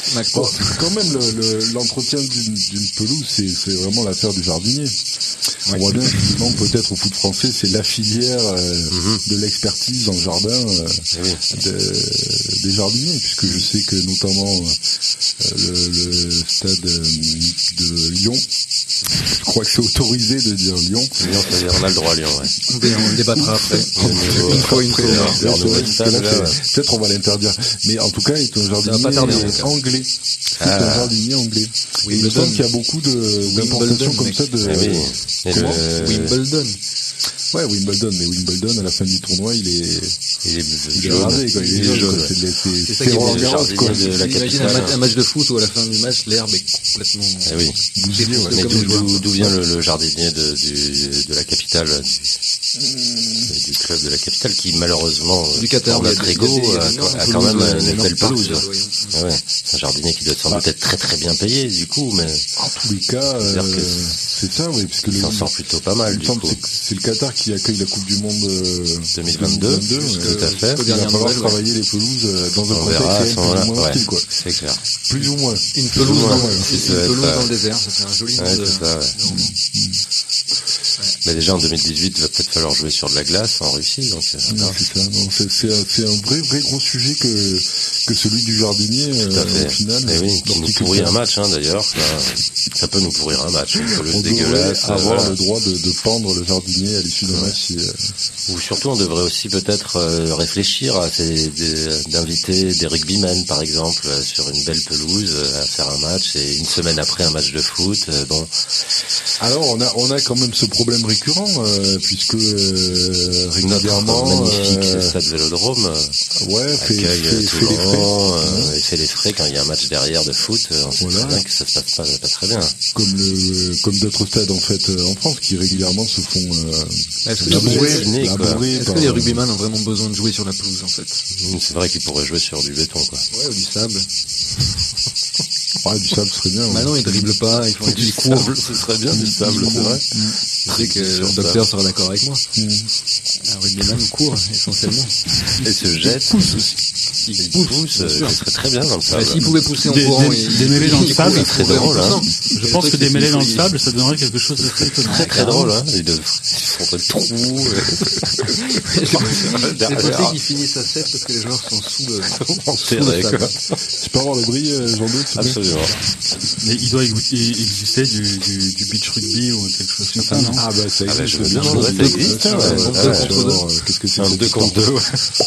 Bon, quand même, le, le, l'entretien d'une, d'une pelouse, c'est, c'est vraiment l'affaire du jardinier. Ouais. On voit bien, effectivement, peut-être au foot français, c'est la filière euh, mm-hmm. de l'expertise dans le jardin euh, oui. de, des jardiniers, puisque je sais que notamment euh, le, le stade de Lyon, je crois que c'est autorisé de dire Lyon. Lyon, c'est-à-dire on a le droit à Lyon, ouais. On le débattra après. Une fois, une fois. Peut-être on va l'interdire. Mais en tout cas, il est un jardinier anglais. C'est ah. un jardinier anglais. Oui, il me semble qu'il y a beaucoup de, d'importations comme ça de... Ah oui. Comment le... Wimbledon. Ouais, Wimbledon, mais Wimbledon, à la fin du tournoi, il est, il est, il est rasé, quoi. Il est jaune, quoi. C'est, c'est, c'est, c'est ça qui est le jardinier quoi. De la capitale. Un match, un match de foot où à la fin du match, l'herbe est complètement, eh oui. bousillée, ouais. Mais d'où, d'où, d'où vient le, le jardinier de, du, de la capitale, du, mmh. du club de la capitale, qui malheureusement, du Qatar, pour notre ego, a quand même une belle pelouse. Ah ouais. C'est un jardinier qui doit sans doute être très très bien payé, du coup, mais. En tous les cas, c'est ça, oui, parce que il s'en sort plutôt pas mal, du coup. C'est le Qatar qui accueille la Coupe du Monde euh, deux mille vingt-deux, ouais, tout à fait. Il va falloir travailler les pelouses euh, dans un on contexte moins ouais, hostile, quoi. C'est clair. Plus ou moins. Une pelouse, moins, dans, une pelouse dans le désert, ça fait un joli nom. Ouais, c'est ça, ouais. Mais déjà en deux mille dix-huit, il va peut-être falloir jouer sur de la glace en Russie, donc. Euh, non, c'est ça. Non, c'est, c'est, un, c'est un vrai, vrai gros sujet que que celui du jardinier euh, au final. Mais oui, qui nous pourrit un match, hein, d'ailleurs. Ça, ça peut nous pourrir un match. On devrait avoir euh, le droit de, de pendre le jardinier à l'issue d'un ouais. match. Et, euh... Ou surtout, on devrait aussi peut-être euh, réfléchir à ces, des, d'inviter des rugbymen, par exemple, euh, sur une belle pelouse, euh, à faire un match et une semaine après un match de foot. Euh, bon. Alors, on a on a quand même ce problème récurrent, euh, puisque euh, régulièrement notre magnifique euh, stade Vélodrome euh, ouais, fait, accueille fait, tout fait le vent, euh, et fait les frais quand il y a un match derrière de foot. Euh, on sait voilà. bien que ça se passe pas, pas très bien. Comme le comme d'autres stades en fait euh, en France qui régulièrement se font euh, est-ce que, labourer, labourer est-ce par, que les rugbyman ont vraiment besoin de jouer sur la pelouse en fait? C'est vrai qu'ils pourraient jouer sur du béton, quoi. Ouais, ou du sable. Ouais, du sable serait bien. Bah ouais. non, ils dribblent pas, ils font du sable, ce serait bien, du sable, c'est vrai. Je sais que le docteur sera d'accord avec moi. Mmh. Un rugbyman court, essentiellement. Et se jette. Il pousse aussi. Il pousse, pousse ce serait très bien dans le sable. Bah, s'il pouvait pousser en des, courant, des, des mêlées dans le sable, c'est très drôle, hein. Je pense que des mêlées dans le sable, ça donnerait quelque chose de très étonnant. Très très drôle, hein. Ils font le trou. C'est possible qu'ils finissent à sept parce que les joueurs sont sous le, sous le sable. Tu peux avoir le bruit, Jean-Denis? Absolument. Mais il doit exister du, du, du beach rugby ou quelque chose comme ça, non? Ah bah ça existe. Ah bah, je veux bien, ça existe. Ouais, ouais, ouais, ouais, ouais, qu'est-ce que c'est? Un deux contre deux, ouais.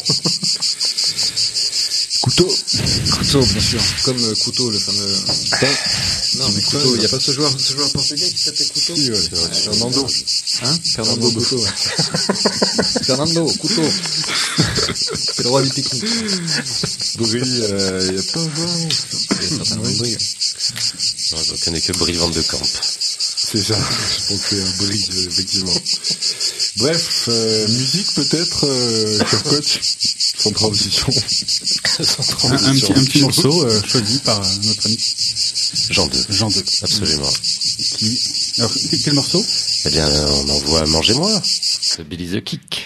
Couteau. Couteau, bien sûr. Comme euh, Couteau, le fameux... Non, mais Couteau, il n'y a pas ce joueur, ce joueur portugais qui s'appelait Couteau? Si, ouais, c'est vrai. Fernando. Hein? Fernando Couteau, ouais. Fernando Couteau. C'est le roi du pique-nique. Brie, il euh, n'y a pas un joueur. Il y a certainement une Brie. Non, je connais que Brie Van de Camp. C'est ça, je pense que c'est un Brie, effectivement. Bref, euh, musique peut-être, euh, cher coach, sans transition. sans transition. Un, un, petit, un petit morceau euh, choisi par euh, notre ami Jean deux. Jean deux. Absolument. Qui... Alors, quel morceau? Eh bien, on envoie Mangez-moi, le Billy the Kick.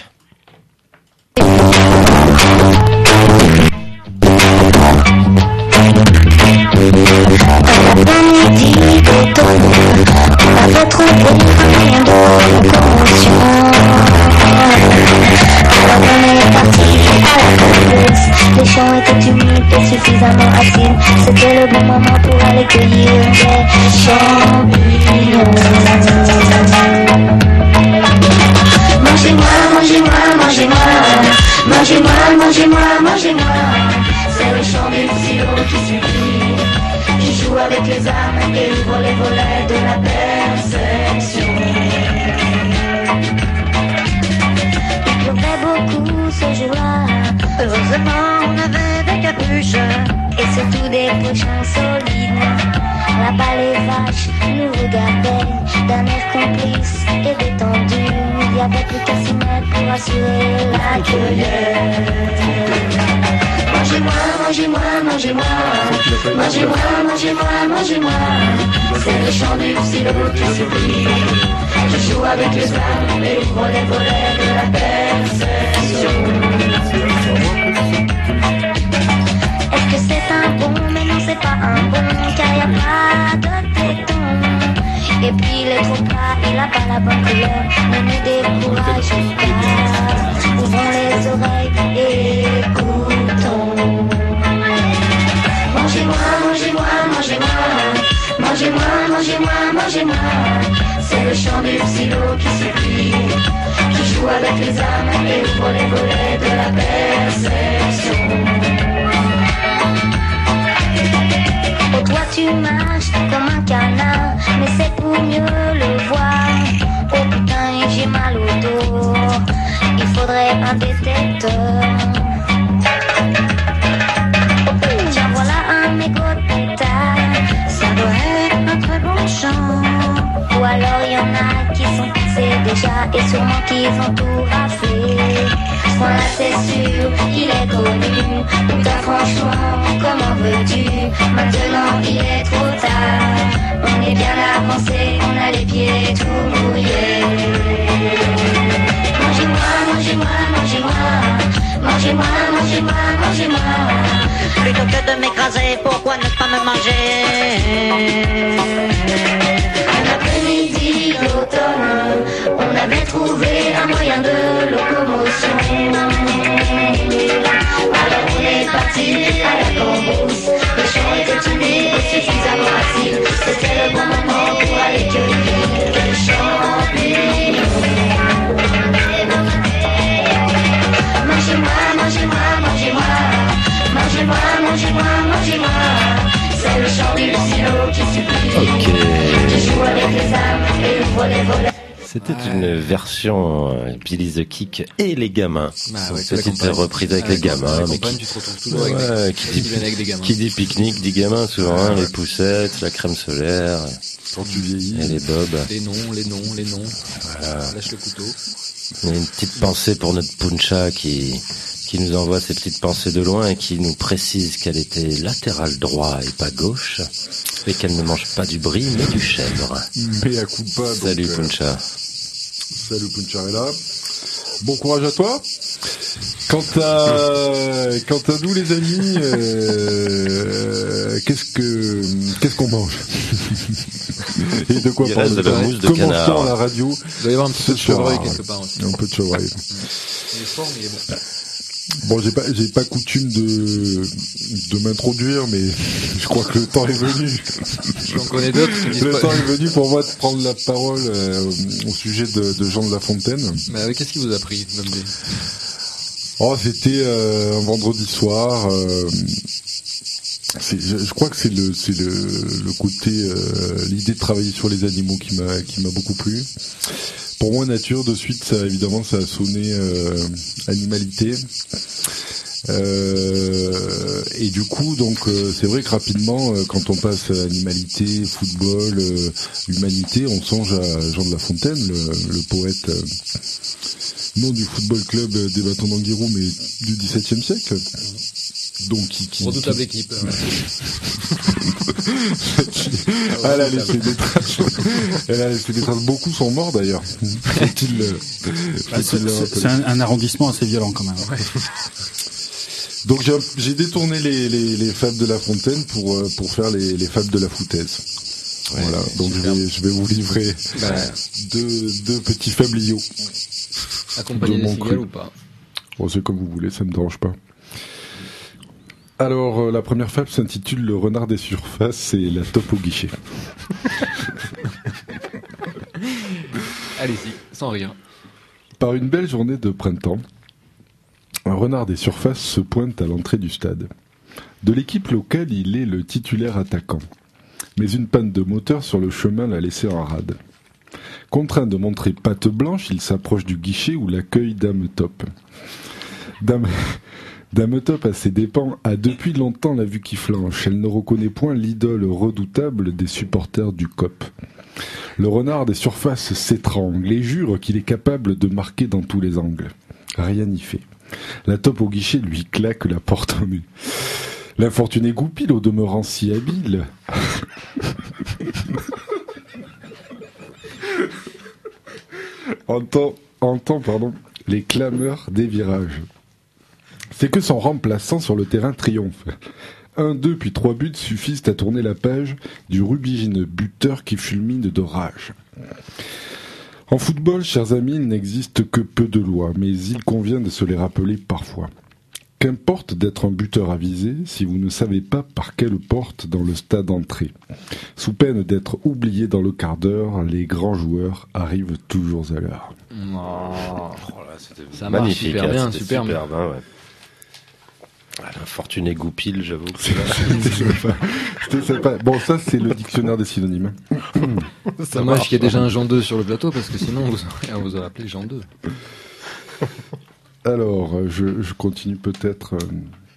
Votre rien de convention. Alors on est parti à la police. Les champs étaient humides et suffisamment acides. C'était le bon moment pour aller cueillir des champignons. Mangez-moi, mangez-moi, mangez-moi. Mangez-moi, mangez-moi, mangez-moi. C'est le chant du sirop qui suffit. Qui joue avec les armes et ouvre les volets de la perception. Il pleuvait beaucoup ce jour-là. Heureusement on avait des capuches et surtout des pochons solides. Là-bas les vaches nous regardaient d'un air complice et détendu. Il n'y avait plus qu'à s'y mettre pour assurer la cueillette. Mangez-moi, mangez-moi, mangez-moi. Mangez-moi, mangez-moi, mangez-moi. C'est le chant du sirop qui s'oublie. Je joue avec les armes et ouvre les volets de la perception. Est-ce que c'est un bon, mais non c'est pas un n'a pas la bonne couleur. Ne nous décourageons pas. Ouvrons les oreilles et écoutons. Mangez-moi, mangez-moi, mangez-moi. Mangez-moi, mangez-moi, mangez-moi. C'est le chant du silo qui supplie, qui joue avec les âmes et ouvre les volets de la perception. Oh, toi tu marches comme un canard, mais c'est pour mieux le voir. Oh putain, j'ai mal au dos, il faudrait un détecteur. Tiens, voilà un mégot de pétard, ça doit être un très bon chant. Ou alors y en a qui sont fixés déjà et sûrement qu'ils ont tout raflé. Ce point là c'est sûr, il est connu. Putain franchement, comment veux-tu? Maintenant il est trop tard. On est bien avancé, on a les pieds tout mouillés. Mangez-moi, mangez-moi, mangez-moi. Mangez-moi, mangez-moi, mangez-moi. Plutôt que de m'écraser, pourquoi ne pas me manger? Un après-midi d'automne, on avait trouvé un moyen de locomotion. Alors on est parti à la cambrousse. Le champ était humide et suffisamment acide. C'était le bon moment pour aller cueillir les champignons. Mangez-moi, mangez-moi, mangez-moi. Mangez-moi, mangez-moi, mangez-moi. C'est le chant du silo qui supplie, okay. Qui joue avec les âmes et ouvre les volets. C'était une version euh, Billy the Kick et les gamins. Bah, ouais, petite reprise avec les gamins. Mais qui, tu te retrouves toujours avec ouais, des, qui, dit, avec des gamins. Qui dit pique-nique, dit gamins souvent, ah, ouais. Les poussettes, la crème solaire. Quand tu vieillis. Et les bobs. Les noms, les noms, les noms. Voilà. Lâche le couteau. Il y a une petite pensée pour notre Puncha qui, qui nous envoie ses petites pensées de loin et qui nous précise qu'elle était latérale droit et pas gauche. Et qu'elle ne mange pas du brie, mais du chèvre. Mais à coup pas. Salut donc, Puncha. Euh... Salut Puncharella. Bon courage à toi. Quant à, quant à nous les amis, euh, qu'est-ce que, qu'est-ce qu'on mange? Et de quoi parler? De la mousse de canard. Commençons la radio. Il doit y avoir un petit peu de chevreuil quelque part aussi. Un peu de chevreuil. Il est fort, mais il est bon. Bon, j'ai pas, j'ai pas coutume de, de m'introduire, mais je crois que le temps est venu. J'en connais d'autres. Le pas... temps est venu pour moi de prendre la parole euh, au sujet de, de Jean de La Fontaine. Mais qu'est-ce qui vous a pris, Nomdé? Oh, c'était euh, un vendredi soir. Euh, c'est, je, je crois que c'est le, c'est le, le côté, euh, l'idée de travailler sur les animaux qui m'a, qui m'a beaucoup plu. Pour moi, nature, de suite, ça, évidemment, ça a sonné euh, animalité. Euh, et du coup, donc, euh, c'est vrai que rapidement, euh, quand on passe à animalité, football, euh, humanité, on songe à Jean de La Fontaine, le, le poète, euh, non du football club des bâtons d'Anguirou, mais du dix-septième siècle. Donc, qui, qui, redoutable qui... équipe. Elle a laissé des traces. Elle a laissé des traces. Beaucoup sont morts d'ailleurs. Faut-il, euh, bah, faut-il c'est c'est un, un arrondissement assez violent quand même. Ouais. Donc j'ai, j'ai détourné les, les, les fables de La Fontaine pour pour faire les, les fables de La Foutaise. Ouais, voilà. Donc je vais, je vais vous livrer bah, deux, deux petits fabliaux. Accompagné des cigales ou pas? Bon, c'est comme vous voulez, ça me dérange pas. Alors, euh, la première fable s'intitule Le renard des surfaces et la top au guichet. Allez-y, sans rire. Par une belle journée de printemps, un renard des surfaces se pointe à l'entrée du stade. De l'équipe locale, il est le titulaire attaquant. Mais une panne de moteur sur le chemin l'a laissé en rade. Contraint de montrer patte blanche, il s'approche du guichet où l'accueille Dame Top. Dame... Dame Top, à ses dépens, a depuis longtemps la vue qui flanche. Elle ne reconnaît point l'idole redoutable des supporters du C O P. Le renard des surfaces s'étrangle et jure qu'il est capable de marquer dans tous les angles. Rien n'y fait. La Top au guichet lui claque la porte au nez. L'infortuné Goupil, au demeurant si habile... entend, entend pardon, les clameurs des virages. C'est que son remplaçant sur le terrain triomphe. Un, deux, puis trois buts suffisent à tourner la page du rubigineux buteur qui fulmine de rage. En football, chers amis, il n'existe que peu de lois, mais il convient de se les rappeler parfois. Qu'importe d'être un buteur avisé si vous ne savez pas par quelle porte dans le stade entrer. Sous peine d'être oublié dans le quart d'heure, les grands joueurs arrivent toujours à l'heure. Oh, Oh là, c'était ça marche magnifique, super hein, bien, c'était super superbe, hein, ouais. Ah, l'infortuné Goupil, j'avoue. que C'était sympa. C'était sympa. Bon, ça, c'est le dictionnaire des synonymes. c'est dommage qu'il y ait déjà un Jean deux sur le plateau, parce que sinon, vous aurez, on vous aurait appelé Jean deux. Alors, euh, je, je continue peut-être. Euh...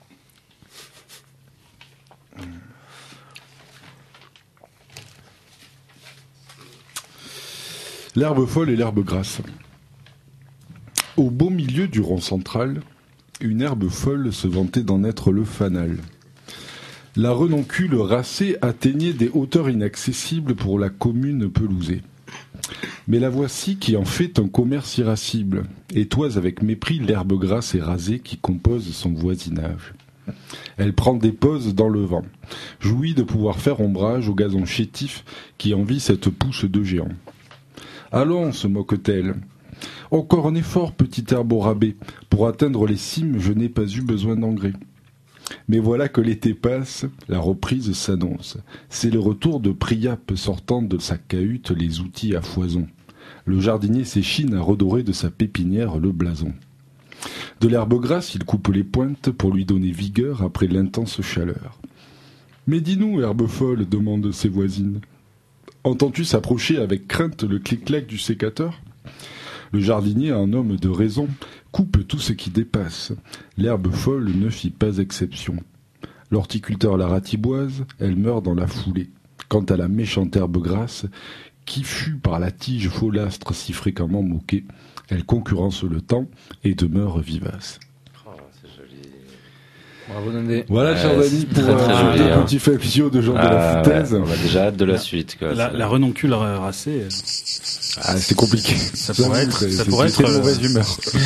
L'herbe folle et l'herbe grasse. Au beau milieu du rond central, une herbe folle se vantait d'en être le fanal. La renoncule racée atteignait des hauteurs inaccessibles pour la commune pelousée. Mais la voici qui en fait un commerce irascible, et toise avec mépris l'herbe grasse et rasée qui compose son voisinage. Elle prend des poses dans le vent, jouit de pouvoir faire ombrage au gazon chétif qui envie cette pousse de géant. Allons, se moque-t-elle. Encore un effort, petite herbe au rabais. Pour atteindre les cimes, je n'ai pas eu besoin d'engrais. Mais voilà que l'été passe, la reprise s'annonce. C'est le retour de Priape sortant de sa cahute les outils à foison. Le jardinier s'échine à redorer de sa pépinière le blason. De l'herbe grasse, il coupe les pointes pour lui donner vigueur après l'intense chaleur. « Mais dis-nous, herbe folle, demandent ses voisines. Entends-tu s'approcher avec crainte le clic-clac du sécateur ?» Le jardinier, un homme de raison, coupe tout ce qui dépasse. L'herbe folle ne fit pas exception. L'horticulteur la ratiboise, elle meurt dans la foulée. Quant à la méchante herbe grasse, qui fut par la tige faulastre si fréquemment moquée, elle concurrence le temps et demeure vivace. Oh, c'est joli. Bravo Nandé. Voilà, Ouais, chers amis, pour très, très un joli, hein. petit fabio de Jean Ah, de la foutaise. ouais, on a déjà hâte de la La- suite. Quoi, La, c'est- la renoncule racée, euh, Ah, c'est compliqué. ça pourrait être, C'est- ça c'est- pourrait c'est être, de euh, mauvaise humeur.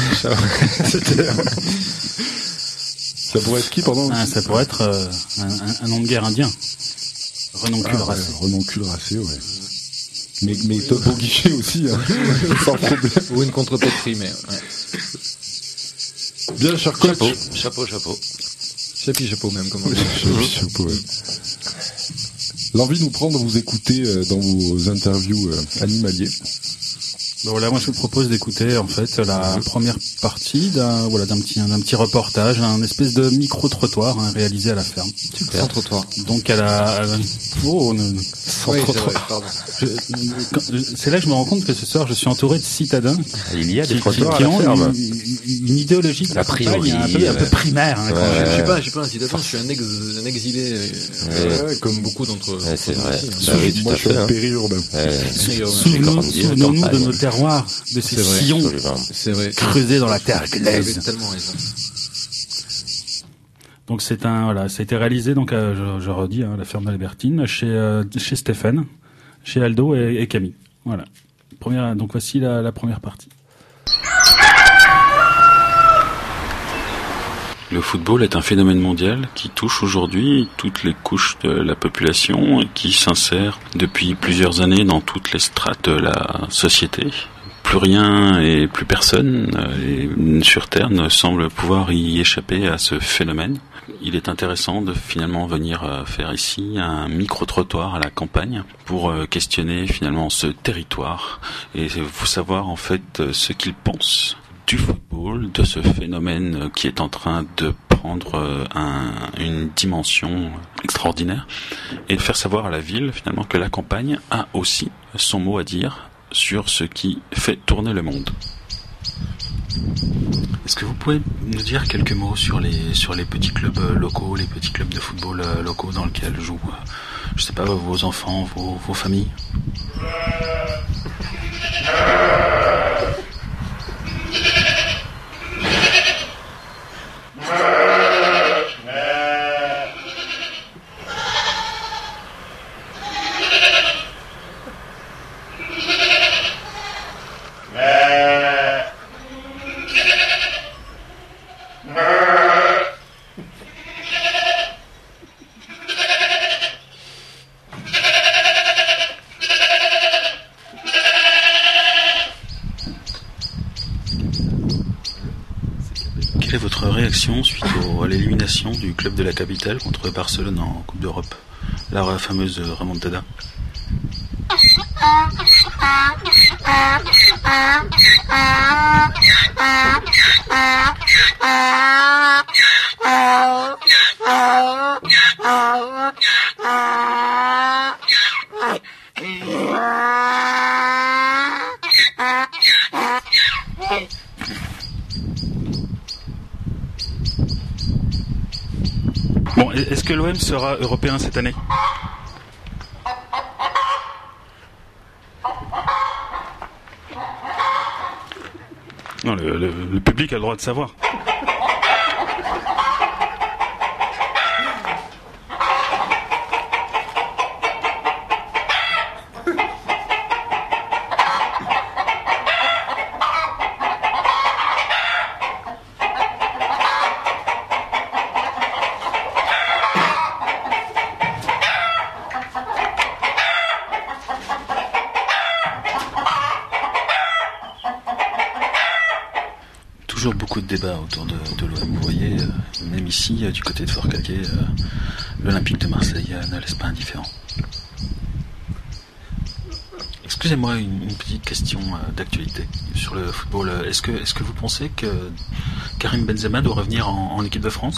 Ça pourrait être qui, pardon ah, ça pourrait être euh, un, un- un nom de guerre indien. Renoncule Ah, ouais, racée. renoncule racé, ouais. Mais, mais top au guichet aussi, hein. Sans problème. Ou une contre-pétrie, mais... Ouais. Bien, cher coach. Chapeau, chapeau, chapeau. Chapi chapeau même, comme on dit. Chapeau, chapeau, ouais. L'envie de nous prendre, vous écouter euh, dans vos interviews euh, animaliers. Ben voilà, moi je vous propose d'écouter en fait la première partie d'un voilà d'un petit d'un petit reportage, un espèce de micro trottoir hein, réalisé à la ferme. Sans trottoir. Donc à la, à la- oh, ne- sans Oui, c'est trottoir. vrai, pardon. Je- quand- c'est là que je me rends compte que ce soir je suis entouré de citadins Il y a des qui, trottoirs qui à la ont ferme. une, une idéologie de la A priori, campagne un peu, un peu ouais. primaire. Hein, quand Ouais. même. Je suis pas, je suis pas un citadin, je suis un, ex, un exilé, euh, Ouais. comme beaucoup d'entre Ouais, c'est d'entre vrai. nous ici, Bah hein. oui, tout Moi, à je suis fait. un hein. périurbain. Ouais. Très, euh, Souvenons- Corndier, Souvenons-nous de campagne. nos terroirs, de ces C'est vrai, sillons Absolument. C'est vrai. creusés dans la terre Vous avez glaise. tellement raison. Donc c'est un voilà, ça a été réalisé donc à, je, je redis hein, la ferme d'Albertine chez euh, chez Stéphane, chez Aldo et, et Camille. Voilà. Première donc voici la, la première partie. Le football est un phénomène mondial qui touche aujourd'hui toutes les couches de la population et qui s'insère depuis plusieurs années dans toutes les strates de la société. Plus rien et plus personne euh, et sur Terre ne semble pouvoir y échapper à ce phénomène. Il est intéressant de finalement venir euh, faire ici un micro-trottoir à la campagne pour euh, questionner finalement ce territoire et vous savoir en fait euh, ce qu'ils pensent du football, de ce phénomène euh, qui est en train de prendre euh, un, une dimension extraordinaire et de faire savoir à la ville finalement que la campagne a aussi son mot à dire sur ce qui fait tourner le monde. Est-ce que vous pouvez nous dire quelques mots sur les sur les petits clubs euh, locaux, les petits clubs de football euh, locaux dans lesquels jouent, euh, je sais pas, vos enfants, vos, vos familles? émotion suite au, à l'élimination du club de la capitale contre Barcelone en Coupe d'Europe. La fameuse remontada. Bon, est-ce que l'O M sera européen cette année ? Non, le, le, le public a le droit de savoir. Toujours beaucoup de débats autour de, de l'O M. Vous voyez, euh, même ici, euh, du côté de Fort-Calquier, euh, l'Olympique de Marseille euh, ne laisse pas indifférent. Excusez-moi, une, une petite question euh, d'actualité sur le football. Est-ce que, est-ce que vous pensez que Karim Benzema doit revenir en, en équipe de France ?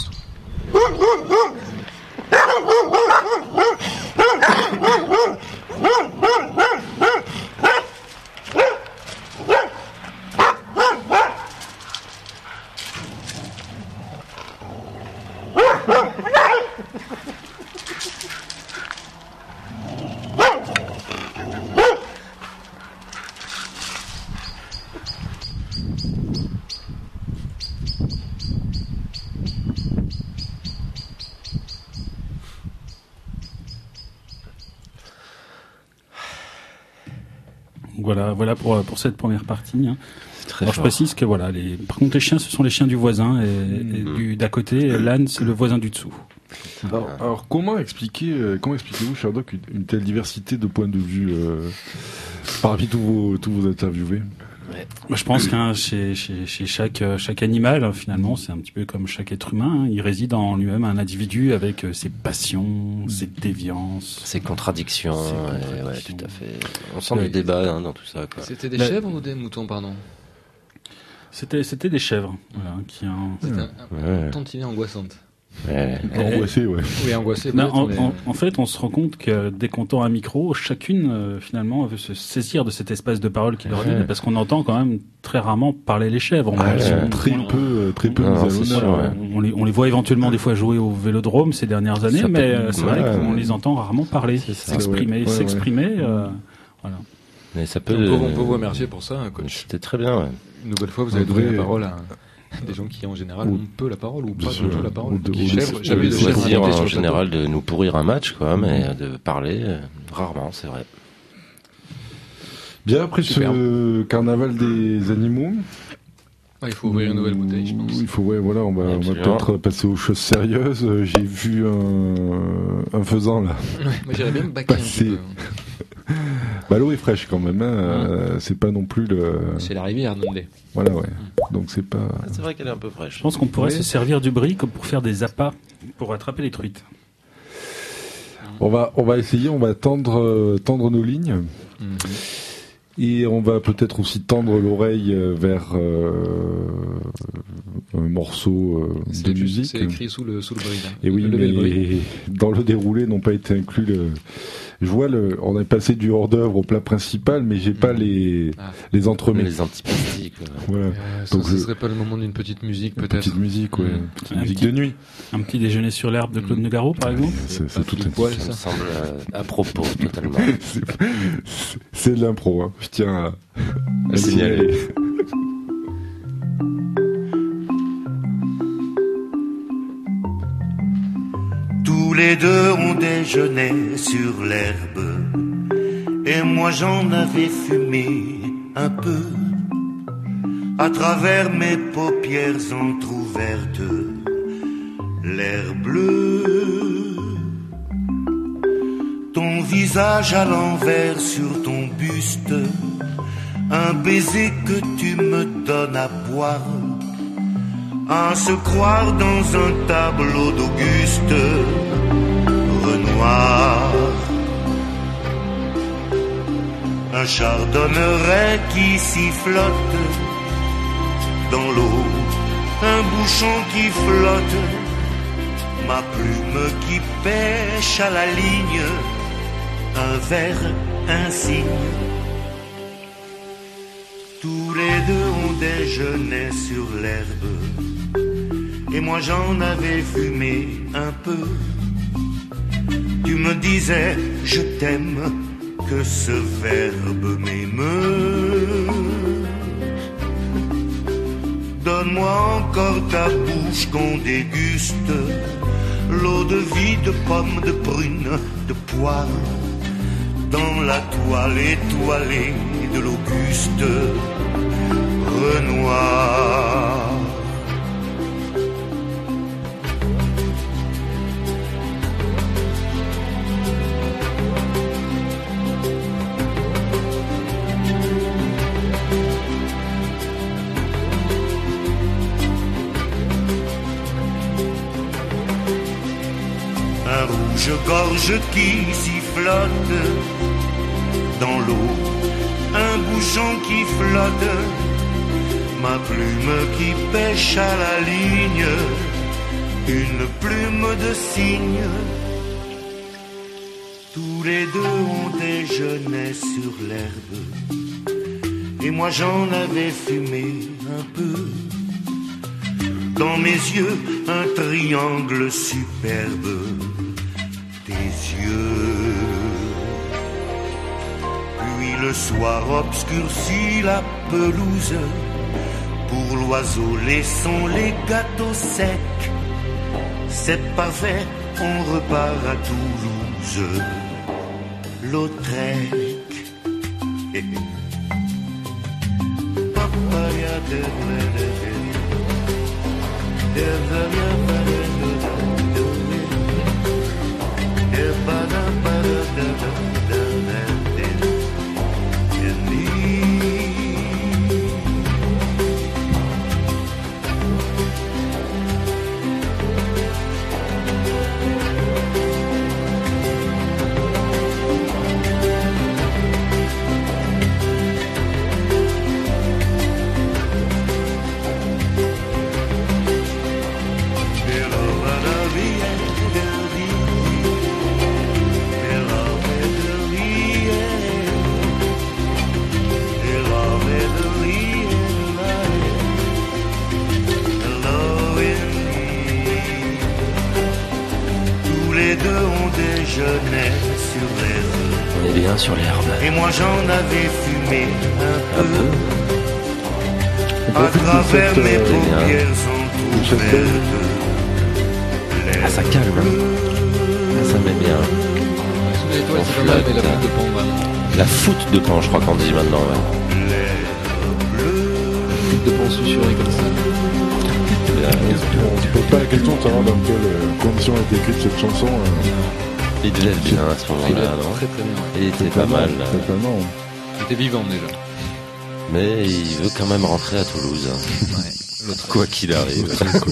Voilà, voilà pour pour cette première partie. Hein. Alors je précise que voilà, les, par contre les chiens, ce sont les chiens du voisin et, mmh. et du d'à côté, l'âne c'est le voisin du dessous. Alors, alors comment expliquer, euh, comment expliquez-vous, cher Doc, une, une telle diversité de points de vue euh, parmi tous vos tous vos interviewés? Ouais. Moi, je pense que chez, chez, chez chaque, chaque animal, hein, finalement, c'est un petit peu comme chaque être humain. Hein, il réside en lui-même un individu avec euh, ses passions, ses déviances, ses contradictions. Ses contradictions. Ouais, ouais, tout à fait. On sent ouais. du débat hein, dans tout ça. Quoi. C'était des La... chèvres ou des moutons, pardon? C'était, c'était des chèvres. Voilà, qui un... C'était un, un, ouais. un tantinet angoissante. Ouais. Angoissé, ouais. Oui, angoissé. Non, en, en, en fait, on se rend compte que dès qu'on tend un micro, chacune, euh, finalement, veut se saisir de cet espace de parole qui leur est donné, parce qu'on entend quand même très rarement parler les chèvres. On, ouais, on, très on, peu, très peu. Non, nous sûr, allons, ouais. on, les, on les voit éventuellement des fois jouer au Vélodrome ces dernières années, ça mais peut... c'est ouais, vrai qu'on ouais. les entend rarement parler, s'exprimer, ouais. s'exprimer. Ouais, ouais. Euh, voilà. Mais ça peut. On peut, on peut vous remercier pour ça, coach. C'était très bien. Ouais. Une nouvelle fois, vous avez donné la parole à des gens qui en général ont peu la parole ou pas du tout la parole. J'avais de choisir en général de nous pourrir un match, quoi, mais de parler euh, rarement, c'est vrai. Bien après Super. ce carnaval des animaux. Ah, il faut ouvrir une nouvelle bouteille, je pense. Il faut, ouais, voilà, on va, on va peut-être passer aux choses sérieuses. J'ai vu un, un faisan là. Ouais, moi j'irais bien me baquer passer. Un petit peu. Bah, l'eau est fraîche quand même, hein. Mmh. Euh, c'est pas non plus le. C'est la rivière, Nondé. Voilà, ouais. Mmh. Donc c'est pas. C'est vrai qu'elle est un peu fraîche. Je pense qu'on pourrait ouais. se servir du bris comme pour faire des appâts pour attraper les truites. On va, on va essayer, on va tendre, euh, tendre nos lignes. Mmh. Et on va peut-être aussi tendre l'oreille vers euh, un morceau euh, de musique. C'est écrit sous le, sous le bris. Et oui, le mais bris. Dans le déroulé n'ont pas été inclus le... Je vois, le, on est passé du hors-d'œuvre au plat principal, mais j'ai mmh. pas les, ah. les entremets. Les antipastiques. Voilà. Euh, ça, Donc, ce serait pas le moment d'une petite musique, peut-être. Une petite musique, ouais. Mmh. Petite musique petit, de nuit. Un petit déjeuner sur l'herbe de Claude mmh. Nougaro, par exemple. C'est, c'est tout un poil, ça me semble euh, à propos, totalement. c'est, c'est de l'impro, hein. Je tiens à, à signaler. Tous les deux on déjeunait sur l'herbe, et moi j'en avais fumé un peu, à travers mes paupières entr'ouvertes, l'air bleu, ton visage à l'envers sur ton buste, un baiser que tu me donnes à boire, à se croire dans un tableau d'Auguste Renoir. Un chardonneret qui sifflote dans l'eau, un bouchon qui flotte, ma plume qui pêche à la ligne, un verre, un signe. Tous les deux on déjeunait sur l'herbe, et moi j'en avais fumé un peu. Tu me disais je t'aime, que ce verbe m'émeut. Donne-moi encore ta bouche qu'on déguste, l'eau de vie, de pommes, de prunes, de poires, dans la toile étoilée de l'Auguste Renoir. Un rouge-gorge qui sifflote dans l'eau, un bouchon qui flotte, ma plume qui pêche à la ligne, une plume de cygne. Tous les deux on déjeunait sur l'herbe, et moi j'en avais fumé un peu. Dans mes yeux un triangle superbe, tes yeux. Puis le soir obscurcit la pelouse, pour l'oiseau laissons les gâteaux secs. C'est parfait, on repart à Toulouse, Lautrec. Papaya de On est bien sur l'herbe. Et moi j'en avais fumé un peu, un à travers cette, mes euh, paupières entrouvertes. Ah, ça calme. Hein. Ça met bien. L'étoile, c'est pas mal, mais la foute de pan, vraiment. La foute de pan, je crois qu'on dit maintenant. Ouais. La foute de pan susurré comme ça. On se pose pas la question de savoir dans quelles conditions a été écrite cette chanson. Il devait être bien à ce moment-là, non? Très très bien. Il était pas mal. Il était vivant déjà. Mais il veut quand même rentrer à Toulouse. Ouais. Quoi qu'il arrive.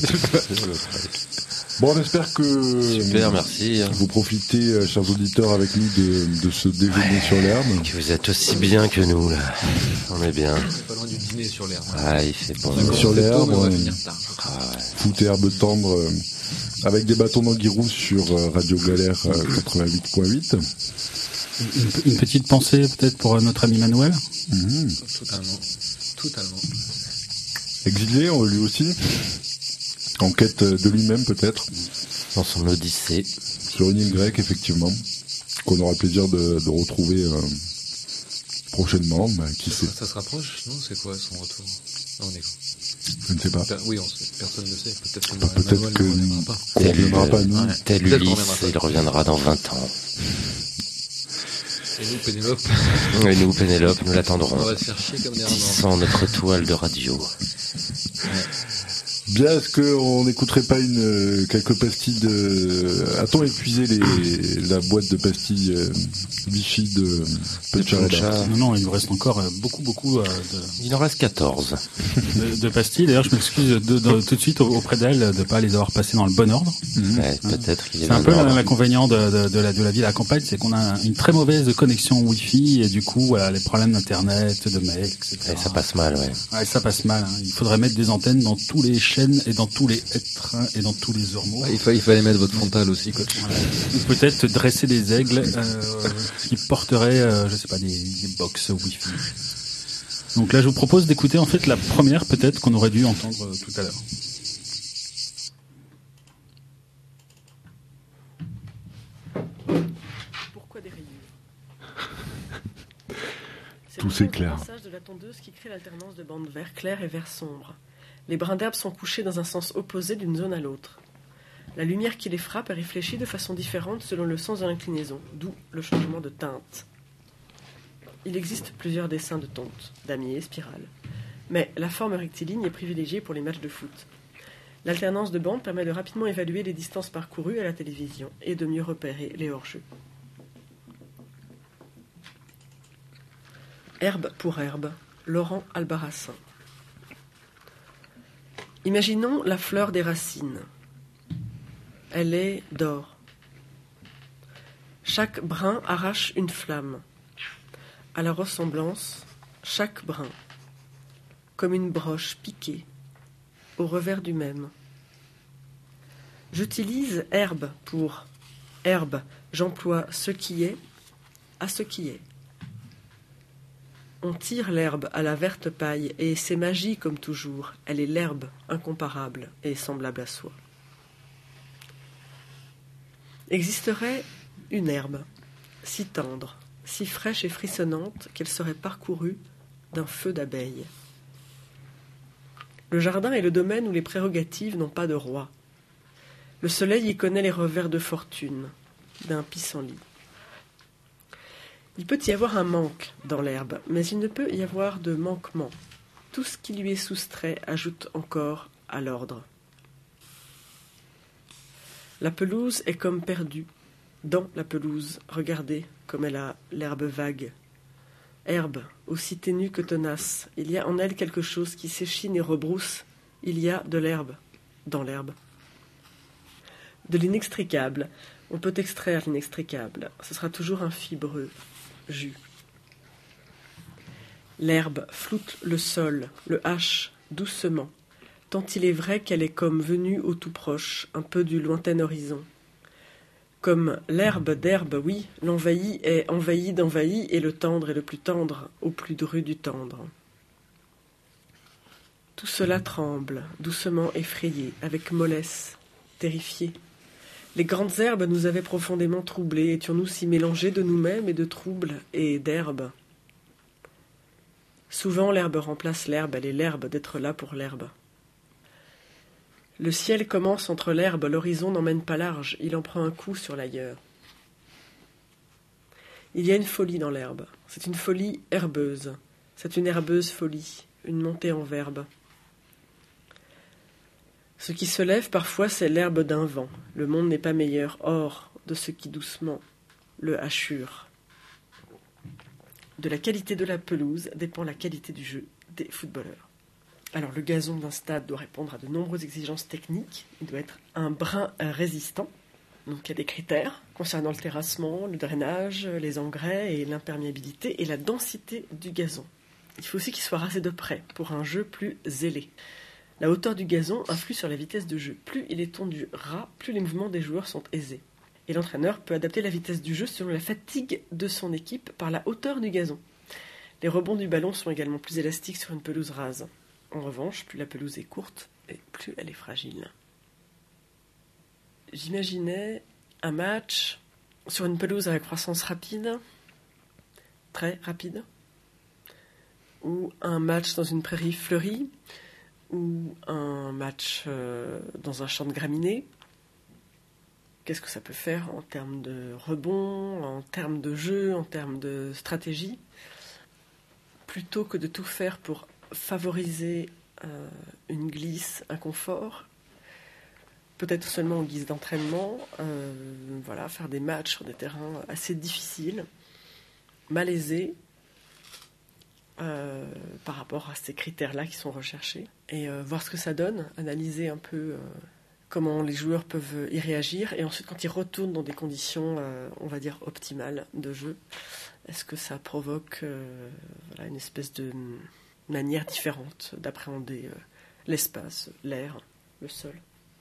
Bon, on espère que super, merci. Vous profitez, chers auditeurs, avec nous de, de ce déjeuner ouais, sur l'herbe. Que vous êtes aussi bien que nous, là. On est bien. C'est pas loin du dîner sur l'herbe. Ah, il fait bon. Sur l'herbe, on va euh, finir tard. Ah, ouais. Foot et herbe tendre, euh, avec des bâtons d'anguirou sur euh, Radio Galère euh, quatre-vingt-huit point huit. Une, une petite pensée peut-être pour notre ami Manuel. Mmh. Totalement. Totalement. Exilé, lui aussi. En quête de lui-même peut-être. Dans son odyssée. Sur une île grecque, effectivement. Qu'on aura le plaisir de, de retrouver euh, prochainement. Bah, qui ça, sait. Ça se rapproche, non? C'est quoi son retour? Non, on est Je ne sais pas. Oui, on sait, personne ne sait. Peut-être qu'on Peut-être Manuel que ne reviendra pas. Qu'on ne reviendra pas, nous. Ouais. Tel Ulysse, il reviendra dans vingt ans. Et nous, Pénélope. Et nous, Pénélope, nous l'attendrons. On va se faire chier comme des tissant notre toile de radio. Ouais. Bien, est-ce qu'on n'écouterait pas une euh, quelques pastilles de... A-t-on épuisé les, la boîte de pastilles euh, Vichy de Puncha? Non, non, il nous reste encore euh, beaucoup, beaucoup euh, de... Il en reste quatorze. De, de pastilles. D'ailleurs, je m'excuse de, de, de, tout de suite auprès d'elle de ne pas les avoir passées dans le bon ordre. Mmh. Ouais, peut-être qu'il y a c'est un peu l'inconvénient de, de, de, la, de la vie à la campagne, c'est qu'on a une très mauvaise connexion Wi-Fi et du coup, voilà, les problèmes d'internet, de mail, et cetera. Et ça passe mal, ouais. Ouais, ça passe mal. Hein. Il faudrait mettre des antennes dans tous les chaînes et dans tous les êtres et dans tous les ormeaux. Ouais, il, fa- il fallait mettre votre frontal aussi, quoi. Voilà. Ou peut-être dresser des aigles euh, qui porteraient, euh, je sais pas, des, des box Wi-Fi. Donc là, je vous propose d'écouter en fait la première, peut-être qu'on aurait dû entendre euh, tout à l'heure. Pourquoi des rayures? Tout s'éclaire. C'est le passage de la tondeuse qui crée l'alternance de bandes vert clair et vert sombre. Les brins d'herbe sont couchés dans un sens opposé d'une zone à l'autre. La lumière qui les frappe est réfléchie de façon différente selon le sens de l'inclinaison, d'où le changement de teinte. Il existe plusieurs dessins de tonte, damier et spirale, mais la forme rectiligne est privilégiée pour les matchs de foot. L'alternance de bandes permet de rapidement évaluer les distances parcourues à la télévision et de mieux repérer les hors-jeux. Herbe pour herbe, Laurent Albarracin. Imaginons la fleur des racines. Elle est d'or. Chaque brin arrache une flamme. À la ressemblance, chaque brin, comme une broche piquée, au revers du même. J'utilise herbe pour herbe, j'emploie ce qui est à ce qui est. On tire l'herbe à la verte paille, et c'est magie comme toujours, elle est l'herbe incomparable et semblable à soi. Existerait une herbe, si tendre, si fraîche et frissonnante qu'elle serait parcourue d'un feu d'abeilles. Le jardin est le domaine où les prérogatives n'ont pas de roi. Le soleil y connaît les revers de fortune, d'un pissenlit. Il peut y avoir un manque dans l'herbe, mais il ne peut y avoir de manquement. Tout ce qui lui est soustrait ajoute encore à l'ordre. La pelouse est comme perdue. Dans la pelouse, regardez comme elle a l'herbe vague. Herbe, aussi ténue que tenace, il y a en elle quelque chose qui s'échine et rebrousse. Il y a de l'herbe dans l'herbe. De l'inextricable, on peut extraire l'inextricable. Ce sera toujours un fibreux jus. L'herbe floute le sol, le hache doucement, tant il est vrai qu'elle est comme venue au tout proche, un peu du lointain horizon. Comme l'herbe d'herbe, oui, l'envahi est envahi d'envahi, et le tendre est le plus tendre, au plus dru du tendre. Tout cela tremble, doucement effrayé, avec mollesse, terrifié. Les grandes herbes nous avaient profondément troublés, étions-nous si mélangés de nous-mêmes et de troubles et d'herbes. Souvent l'herbe remplace l'herbe, elle est l'herbe d'être là pour l'herbe. Le ciel commence entre l'herbe, l'horizon n'emmène pas large, il en prend un coup sur l'ailleurs. Il y a une folie dans l'herbe, c'est une folie herbeuse, c'est une herbeuse folie, une montée en verbe. Ce qui se lève parfois, c'est l'herbe d'un vent. Le monde n'est pas meilleur hors de ce qui doucement le hachure. De la qualité de la pelouse dépend la qualité du jeu des footballeurs. Alors le gazon d'un stade doit répondre à de nombreuses exigences techniques. Il doit être un brin résistant. Donc il y a des critères concernant le terrassement, le drainage, les engrais et l'imperméabilité et la densité du gazon. Il faut aussi qu'il soit rasé de près pour un jeu plus zélé. La hauteur du gazon influe sur la vitesse de jeu. Plus il est tondu ras, plus les mouvements des joueurs sont aisés. Et l'entraîneur peut adapter la vitesse du jeu selon la fatigue de son équipe par la hauteur du gazon. Les rebonds du ballon sont également plus élastiques sur une pelouse rase. En revanche, plus la pelouse est courte et plus elle est fragile. J'imaginais un match sur une pelouse à la croissance rapide, très rapide, ou un match dans une prairie fleurie, ou un match euh, dans un champ de graminées. Qu'est-ce que ça peut faire en termes de rebond, en termes de jeu, en termes de stratégie? Plutôt que de tout faire pour favoriser euh, une glisse, un confort, peut-être seulement en guise d'entraînement, euh, voilà, faire des matchs sur des terrains assez difficiles, malaisés, euh, par rapport à ces critères-là qui sont recherchés, et euh, voir ce que ça donne, analyser un peu euh, comment les joueurs peuvent y réagir, et ensuite quand ils retournent dans des conditions, euh, on va dire, optimales de jeu, est-ce que ça provoque euh, voilà, une espèce de manière différente d'appréhender euh, l'espace, l'air, le sol.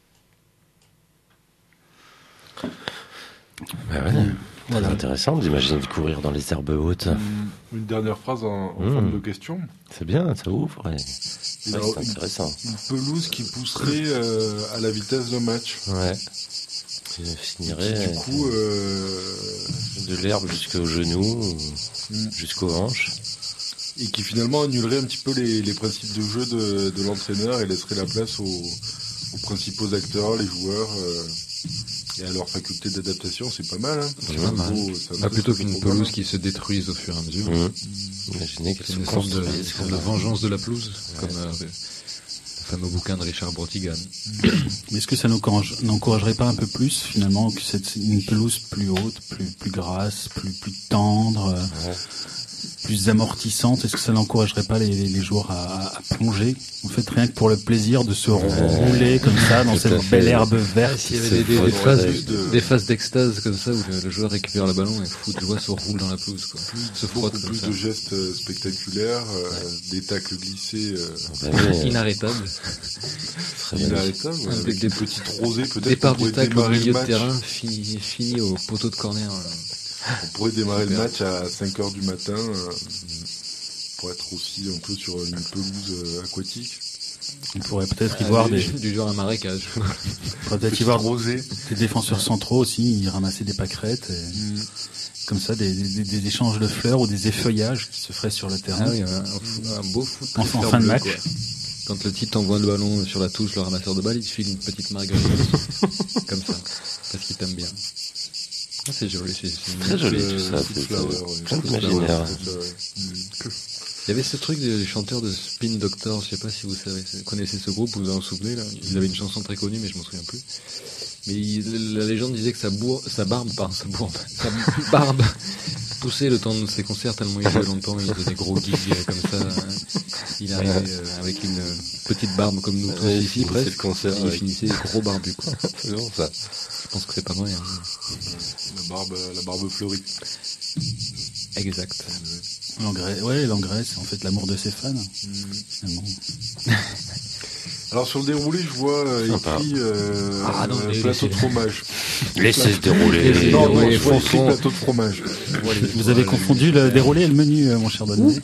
Bah ouais, voilà. Très intéressant d'imaginer de courir dans les herbes hautes. Une dernière phrase en, en mmh. forme de question. C'est bien, ça ouvre. Ouais. C'est alors, intéressant. Une, une pelouse qui pousserait euh, à la vitesse d'un match. Ouais. Qui finirait. Du coup, euh... de l'herbe jusqu'aux genoux, mmh. jusqu'aux hanches. Et qui finalement annulerait un petit peu les, les principes de jeu de, de l'entraîneur et laisserait la place aux, aux principaux acteurs, les joueurs, euh, et à leur faculté d'adaptation. C'est pas mal. Hein. C'est pas mal. Beau, ah, plutôt qu'une pelouse qui se détruise au fur et à mesure. Mmh. Mmh. Imaginez qu'elle c'est une forme de, forme de vengeance de la pelouse, ouais. Comme euh, le fameux bouquin de Richard Brotigan. Mais est-ce que ça n'encouragerait pas un peu plus finalement que cette une pelouse plus haute, plus plus grasse, plus plus tendre, ouais. plus amortissante? Est-ce que ça n'encouragerait pas les, les, les joueurs à, à plonger, en fait, rien que pour le plaisir de se ouais. rouler comme ça dans cette belle herbe verte? S'il y avait des, des, des, phases, de... des phases d'extase comme ça où le, le joueur récupère le ballon et fou de joie se roule dans la pelouse, quoi. Se frotte beaucoup plus ça. De gestes euh, spectaculaires, euh, ouais. des tacles glissés euh... bah oui, inarrêtables. Inarrêtables, ouais, avec des petites rosées peut-être. Départ du tacle au milieu de terrain, fini, fini au poteau de corner. On pourrait démarrer le match à cinq heures du matin euh, pour être aussi un peu sur une pelouse euh, aquatique. On pourrait peut-être y ah, voir des... du genre un marécage. On pourrait peut-être y voir des défenseurs centraux aussi, y ramasser des pâquerettes. Et... Mm. Comme ça, des, des, des échanges de fleurs ou des effeuillages qui se feraient sur le terrain. Ah oui, un, un beau foot. En, en fin de match. Quoi. Quand le type t'envoie le ballon sur la touche, le ramasseur de balles, il te file une petite marguerite. Comme ça. Parce qu'il t'aime bien. Ah, c'est joli, c'est, c'est très joli tout ça, c'est plein d'imaginaire. Il y avait ce truc des chanteurs de Spin Doctor, je sais pas si vous savez, vous connaissez ce groupe, vous vous en souvenez là. Ils avaient une chanson très connue, mais je m'en souviens plus. Mais il, la légende disait que sa, bourre, sa barbe, pardon, sa bourbe, sa barbe poussait le temps de ses concerts tellement il jouait longtemps, il faisait des gros gigs comme ça. Hein. Il arrivait euh, avec une petite barbe comme nous tous ouais, ici, presque. Concert, il finissait gros barbu, quoi. C'est bon ça. Je pense que c'est pas vrai. Hein. La barbe, la barbe fleurie. Exact. L'engrais, ouais, l'engrais, c'est en fait l'amour de ses fans. Mmh. Alors sur le déroulé, je vois euh, écrit euh, ah, non, euh, plateau de fromage. Laissez se dérouler. Non, non, je vois écrit plateau de fromage. Vous avez confondu le déroulé et le menu, mon cher Daniel.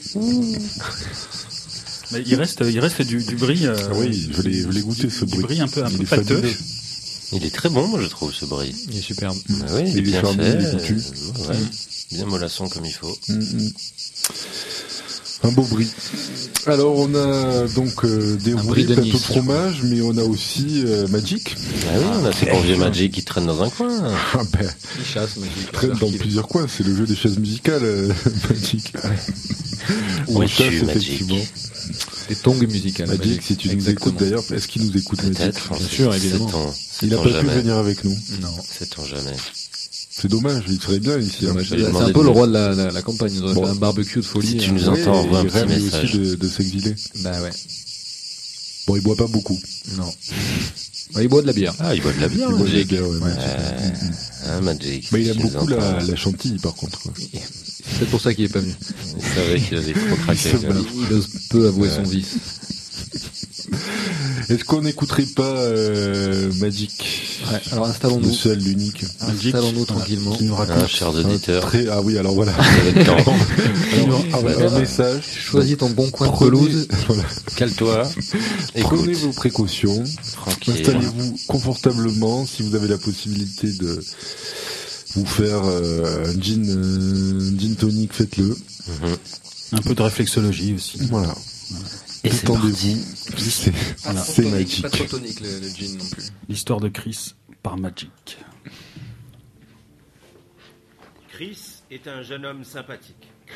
Mais il reste, il reste du, du brie. Euh, ah oui, je l'ai, je l'ai goûté ce brie. Du brie un peu, un peu pâteux. Il est très bon, moi je trouve ce brie. Il est superbe. Bah oui, il, il est bien charmé, fait. Il est goûtu. Euh, ouais, bien mollasson comme il faut. Mm-hmm. Un beau brie. Alors on a donc euh, déroulé de plateau nice. de fromage, mais on a aussi euh, Magic. Ah oui, on a ces conviés Magic qui traînent dans un coin. Ah ben, il chasse Magic. Traîne dans plusieurs coins, c'est le jeu des chaises musicales euh, Magic. Où es-tu Magic? Des tongs musicales. Magic, Magic, si tu nous écoutes d'ailleurs, est-ce qu'il nous écoute Magic? Bien sûr, évidemment. Ton, il n'a pas jamais. pu venir avec nous. Non, c'est-on jamais. C'est dommage, il serait bien ici. Hein. C'est un peu le roi de la, la, la campagne, il aurait bon. fait un barbecue de folie. Si tu nous entends, on voit un petit message. Aussi de, de s'exiler. Bah ouais. Bon, il boit pas beaucoup. Non. Bah, il boit de la bière. Ah, il boit de la bière, il boit de la bière, ouais. ouais. Euh, un Magic. Mais il aime beaucoup la, la chantilly, par contre. Quoi. C'est pour ça qu'il est pas venu. Il savait qu'il allait trop craquer. Il ose peu avouer ouais. son vice. Est-ce qu'on n'écouterait pas euh, Magic? Ouais, alors installons-nous. Le seul, l'unique. Installons-nous tranquillement. Qui nous raconte. Ah, chers auditeurs. Très... Ah oui, alors voilà. alors, ah, ouais, un message. Choisis ton bon coin de pelouse. Voilà. Cale-toi. Prenez vos précautions. Tranquille. Installez-vous confortablement. Si vous avez la possibilité de vous faire euh, un gin, euh, gin tonic, faites-le. Mm-hmm. Un peu de réflexologie aussi. Voilà. voilà. Et c'est parti. C'est, voilà. c'est Magic. Pas trop tonique le, le gin non plus. L'histoire de Chris par Magic. Chris est un jeune homme sympathique.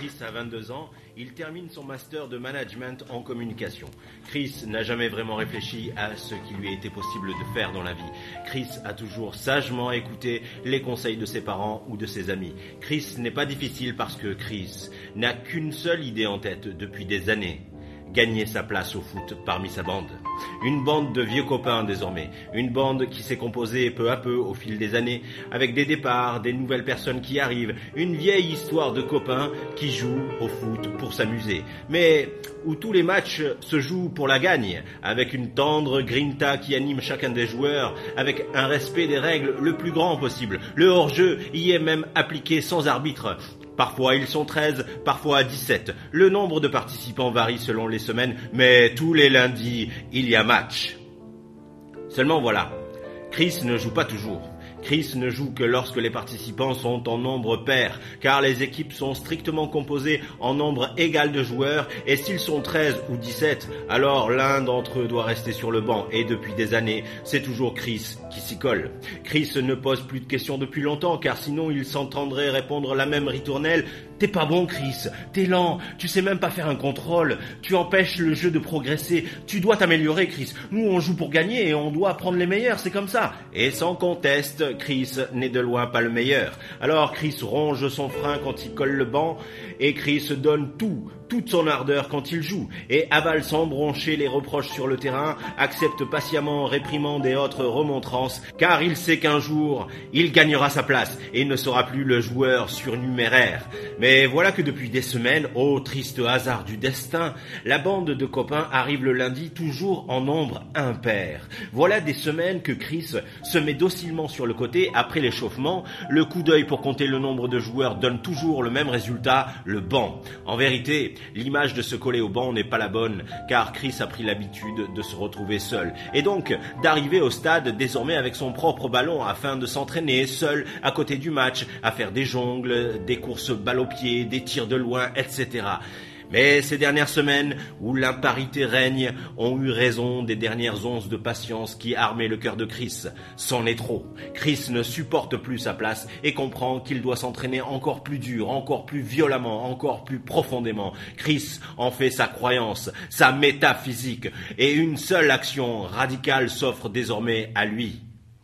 Chris a vingt-deux ans, il termine son master de management en communication. Chris n'a jamais vraiment réfléchi à ce qui lui a été possible de faire dans la vie. Chris a toujours sagement écouté les conseils de ses parents ou de ses amis. Chris n'est pas difficile parce que Chris n'a qu'une seule idée en tête depuis des années. Gagner sa place au foot parmi sa bande. Une bande de vieux copains désormais. Une bande qui s'est composée peu à peu au fil des années, avec des départs, des nouvelles personnes qui arrivent. Une vieille histoire de copains qui jouent au foot pour s'amuser. Mais où tous les matchs se jouent pour la gagne, avec une tendre grinta qui anime chacun des joueurs, avec un respect des règles le plus grand possible. Le hors-jeu y est même appliqué sans arbitre. Parfois ils sont treize, parfois dix-sept. Le nombre de participants varie selon les semaines, mais tous les lundis, il y a match. Seulement voilà, Chris ne joue pas toujours. Chris ne joue que lorsque les participants sont en nombre pair, car les équipes sont strictement composées en nombre égal de joueurs, et s'ils sont treize ou dix-sept, alors l'un d'entre eux doit rester sur le banc, et depuis des années, c'est toujours Chris qui s'y colle. Chris ne pose plus de questions depuis longtemps, car sinon il s'entendrait répondre la même ritournelle. T'es pas bon, Chris, t'es lent, tu sais même pas faire un contrôle, tu empêches le jeu de progresser, tu dois t'améliorer, Chris. Nous on joue pour gagner et on doit prendre les meilleurs, c'est comme ça. Et sans conteste, Chris n'est de loin pas le meilleur. Alors Chris ronge son frein quand il colle le banc, et Chris donne tout, toute son ardeur quand il joue, et avale sans broncher les reproches sur le terrain, accepte patiemment réprimandes et autres remontrances, car il sait qu'un jour, il gagnera sa place, et il ne sera plus le joueur surnuméraire. Mais voilà que depuis des semaines, ô triste hasard du destin, la bande de copains arrive le lundi toujours en nombre impair. Voilà des semaines que Chris se met docilement sur le côté après l'échauffement. Le coup d'œil pour compter le nombre de joueurs donne toujours le même résultat, le banc. En vérité, l'image de se coller au banc n'est pas la bonne, car Chris a pris l'habitude de se retrouver seul, et donc d'arriver au stade désormais avec son propre ballon afin de s'entraîner seul à côté du match, à faire des jongles, des courses balle au pied, des tirs de loin, et cetera. Mais ces dernières semaines, où l'imparité règne, ont eu raison des dernières onces de patience qui armaient le cœur de Chris. C'en est trop. Chris ne supporte plus sa place et comprend qu'il doit s'entraîner encore plus dur, encore plus violemment, encore plus profondément. Chris en fait sa croyance, sa métaphysique, et une seule action radicale s'offre désormais à lui.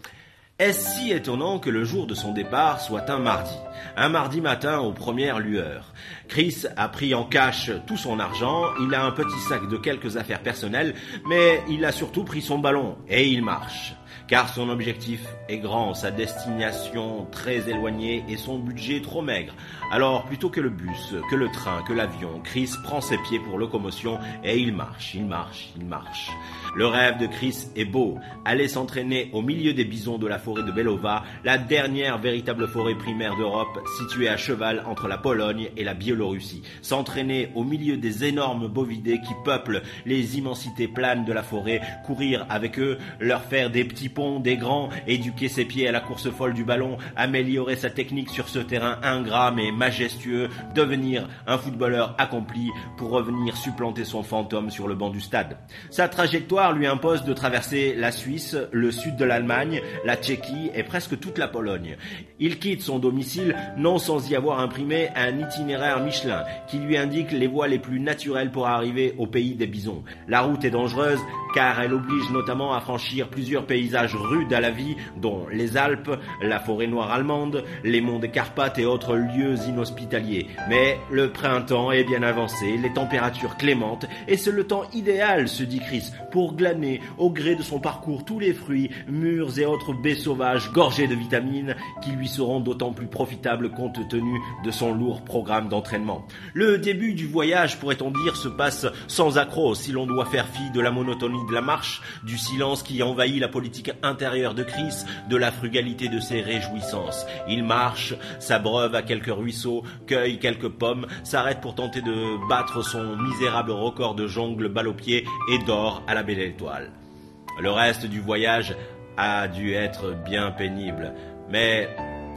Est-ce si étonnant que le jour de son départ soit un mardi, un mardi matin aux premières lueurs? Chris a pris en cash tout son argent, il a un petit sac de quelques affaires personnelles, mais il a surtout pris son ballon et il marche. Car son objectif est grand, sa destination très éloignée et son budget trop maigre. Alors plutôt que le bus, que le train, que l'avion, Chris prend ses pieds pour locomotion et il marche, il marche, il marche. Le rêve de Chris est beau, aller s'entraîner au milieu des bisons de la forêt de Belova, la dernière véritable forêt primaire d'Europe située à cheval entre la Pologne et la Biélorussie. S'entraîner au milieu des énormes bovidés qui peuplent les immensités planes de la forêt, courir avec eux, leur faire des petits ponts, des grands, éduquer ses pieds à la course folle du ballon, améliorer sa technique sur ce terrain ingrat mais majestueux, devenir un footballeur accompli pour revenir supplanter son fantôme sur le banc du stade. Sa trajectoire lui impose de traverser la Suisse, le sud de l'Allemagne, la Tchéquie et presque toute la Pologne. Il quitte son domicile non sans y avoir imprimé un itinéraire Michelin qui lui indique les voies les plus naturelles pour arriver au pays des bisons. La route est dangereuse car elle oblige notamment à franchir plusieurs paysages rudes à la vie, dont les Alpes, la forêt noire allemande, les monts des Carpates et autres lieux inhospitaliers. Mais le printemps est bien avancé, les températures clémentes, et c'est le temps idéal, se dit Chris, pour glaner au gré de son parcours tous les fruits, mûrs et autres baies sauvages gorgées de vitamines qui lui seront d'autant plus profitables compte tenu de son lourd programme d'entraînement. Le début du voyage, pourrait-on dire, se passe sans accroc si l'on doit faire fi de la monotonie de la marche, du silence qui envahit la politique intérieure de Chris, de la frugalité de ses réjouissances. Il marche, s'abreuve à quelques ruisseaux, cueille quelques pommes, s'arrête pour tenter de battre son misérable record de jongle balle au pied et dort à la belle étoile. Le reste du voyage a dû être bien pénible, mais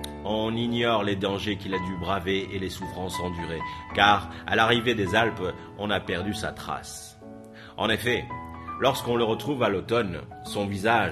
on ignore les dangers qu'il a dû braver et les souffrances endurées, car à l'arrivée des Alpes, on a perdu sa trace. En effet, lorsqu'on le retrouve à l'automne, son visage,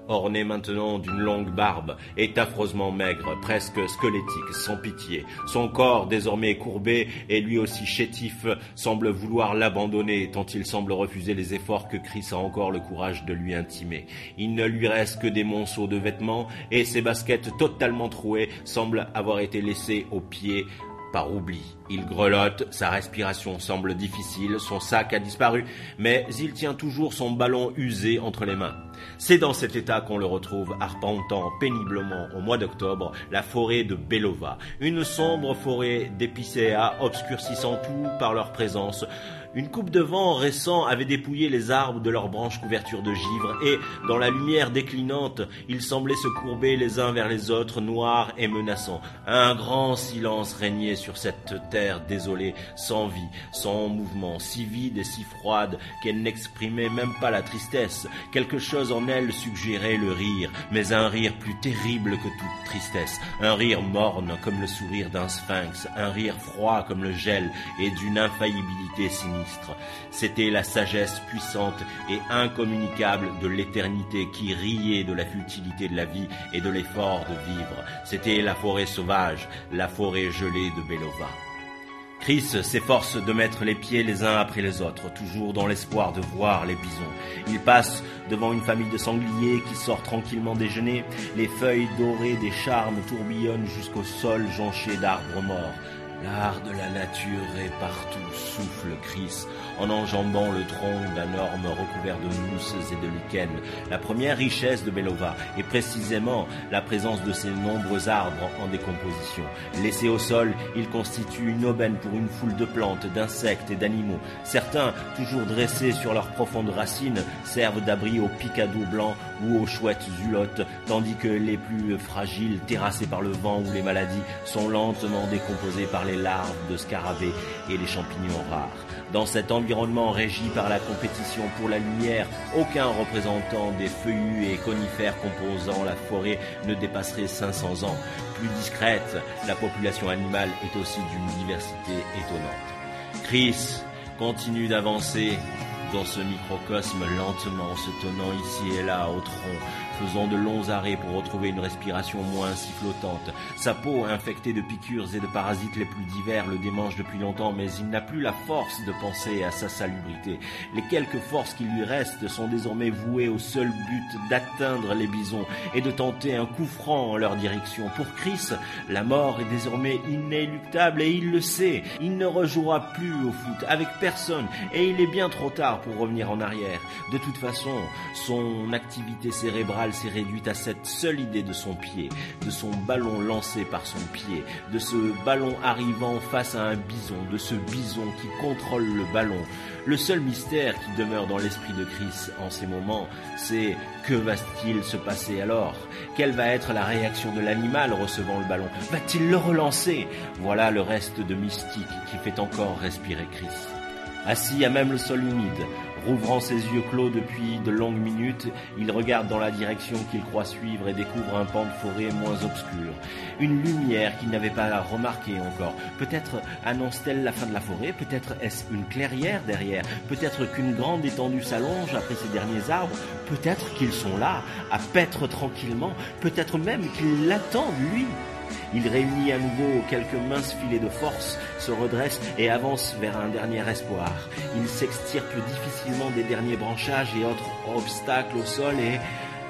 orné maintenant d'une longue barbe, est affreusement maigre, presque squelettique, sans pitié. Son corps, désormais courbé et lui aussi chétif, semble vouloir l'abandonner, tant il semble refuser les efforts que Chris a encore le courage de lui intimer. Il ne lui reste que des monceaux de vêtements, et ses baskets totalement trouées semblent avoir été laissées aux pieds par oubli. Il grelotte, sa respiration semble difficile, son sac a disparu, mais il tient toujours son ballon usé entre les mains. C'est dans cet état qu'on le retrouve arpentant péniblement au mois d'octobre la forêt de Belova, une sombre forêt d'épicéas obscurcissant tout par leur présence. Une coupe de vent récent avait dépouillé les arbres de leurs branches couvertures de givre et, dans la lumière déclinante, ils semblaient se courber les uns vers les autres, noirs et menaçants. Un grand silence régnait sur cette terre désolée, sans vie, sans mouvement, si vide et si froide qu'elle n'exprimait même pas la tristesse. Quelque chose en elle suggérait le rire, mais un rire plus terrible que toute tristesse, un rire morne comme le sourire d'un sphinx, un rire froid comme le gel et d'une infaillibilité sinistre. C'était la sagesse puissante et incommunicable de l'éternité qui riait de la futilité de la vie et de l'effort de vivre. C'était la forêt sauvage, la forêt gelée de Belova. Chris s'efforce de mettre les pieds les uns après les autres, toujours dans l'espoir de voir les bisons. Il passe devant une famille de sangliers qui sort tranquillement déjeuner. Les feuilles dorées des charmes tourbillonnent jusqu'au sol jonché d'arbres morts. L'art de la nature est partout, souffle Chris, en enjambant le tronc d'un orme recouvert de mousses et de lichens. La première richesse de Belova est précisément la présence de ces nombreux arbres en décomposition. Laissés au sol, ils constituent une aubaine pour une foule de plantes, d'insectes et d'animaux. Certains, toujours dressés sur leurs profondes racines, servent d'abri aux picados blancs ou aux chouettes zulottes, tandis que les plus fragiles, terrassés par le vent ou les maladies, sont lentement décomposés par les larves de scarabées et les champignons rares. Dans cet environnement régi par la compétition pour la lumière, aucun représentant des feuillus et conifères composant la forêt ne dépasserait cinq cents ans. Plus discrète, la population animale est aussi d'une diversité étonnante. Chris continue d'avancer dans ce microcosme lentement, se tenant ici et là au tronc, faisant de longs arrêts pour retrouver une respiration moins sifflotante. Sa peau, infectée de piqûres et de parasites les plus divers, le démange depuis longtemps, mais il n'a plus la force de penser à sa salubrité. Les quelques forces qui lui restent sont désormais vouées au seul but d'atteindre les bisons et de tenter un coup franc en leur direction. Pour Chris, la mort est désormais inéluctable et il le sait. Il ne rejouera plus au foot avec personne et il est bien trop tard pour revenir en arrière. De toute façon, son activité cérébrale s'est réduite à cette seule idée de son pied, de son ballon lancé par son pied, de ce ballon arrivant face à un bison, de ce bison qui contrôle le ballon. Le seul mystère qui demeure dans l'esprit de Chris en ces moments, c'est que va-t-il se passer alors? Quelle va être la réaction de l'animal recevant le ballon? Va-t-il le relancer? Voilà le reste de mystique qui fait encore respirer Chris. Assis à même le sol humide, rouvrant ses yeux clos depuis de longues minutes, il regarde dans la direction qu'il croit suivre et découvre un pan de forêt moins obscur. Une lumière qu'il n'avait pas remarquée encore. Peut-être annonce-t-elle la fin de la forêt, peut-être est-ce une clairière derrière, peut-être qu'une grande étendue s'allonge après ces derniers arbres, peut-être qu'ils sont là, à paître tranquillement, peut-être même qu'ils l'attendent, lui. Il réunit à nouveau quelques minces filets de force, se redresse et avance vers un dernier espoir. Il s'extirpe difficilement des derniers branchages et autres obstacles au sol et...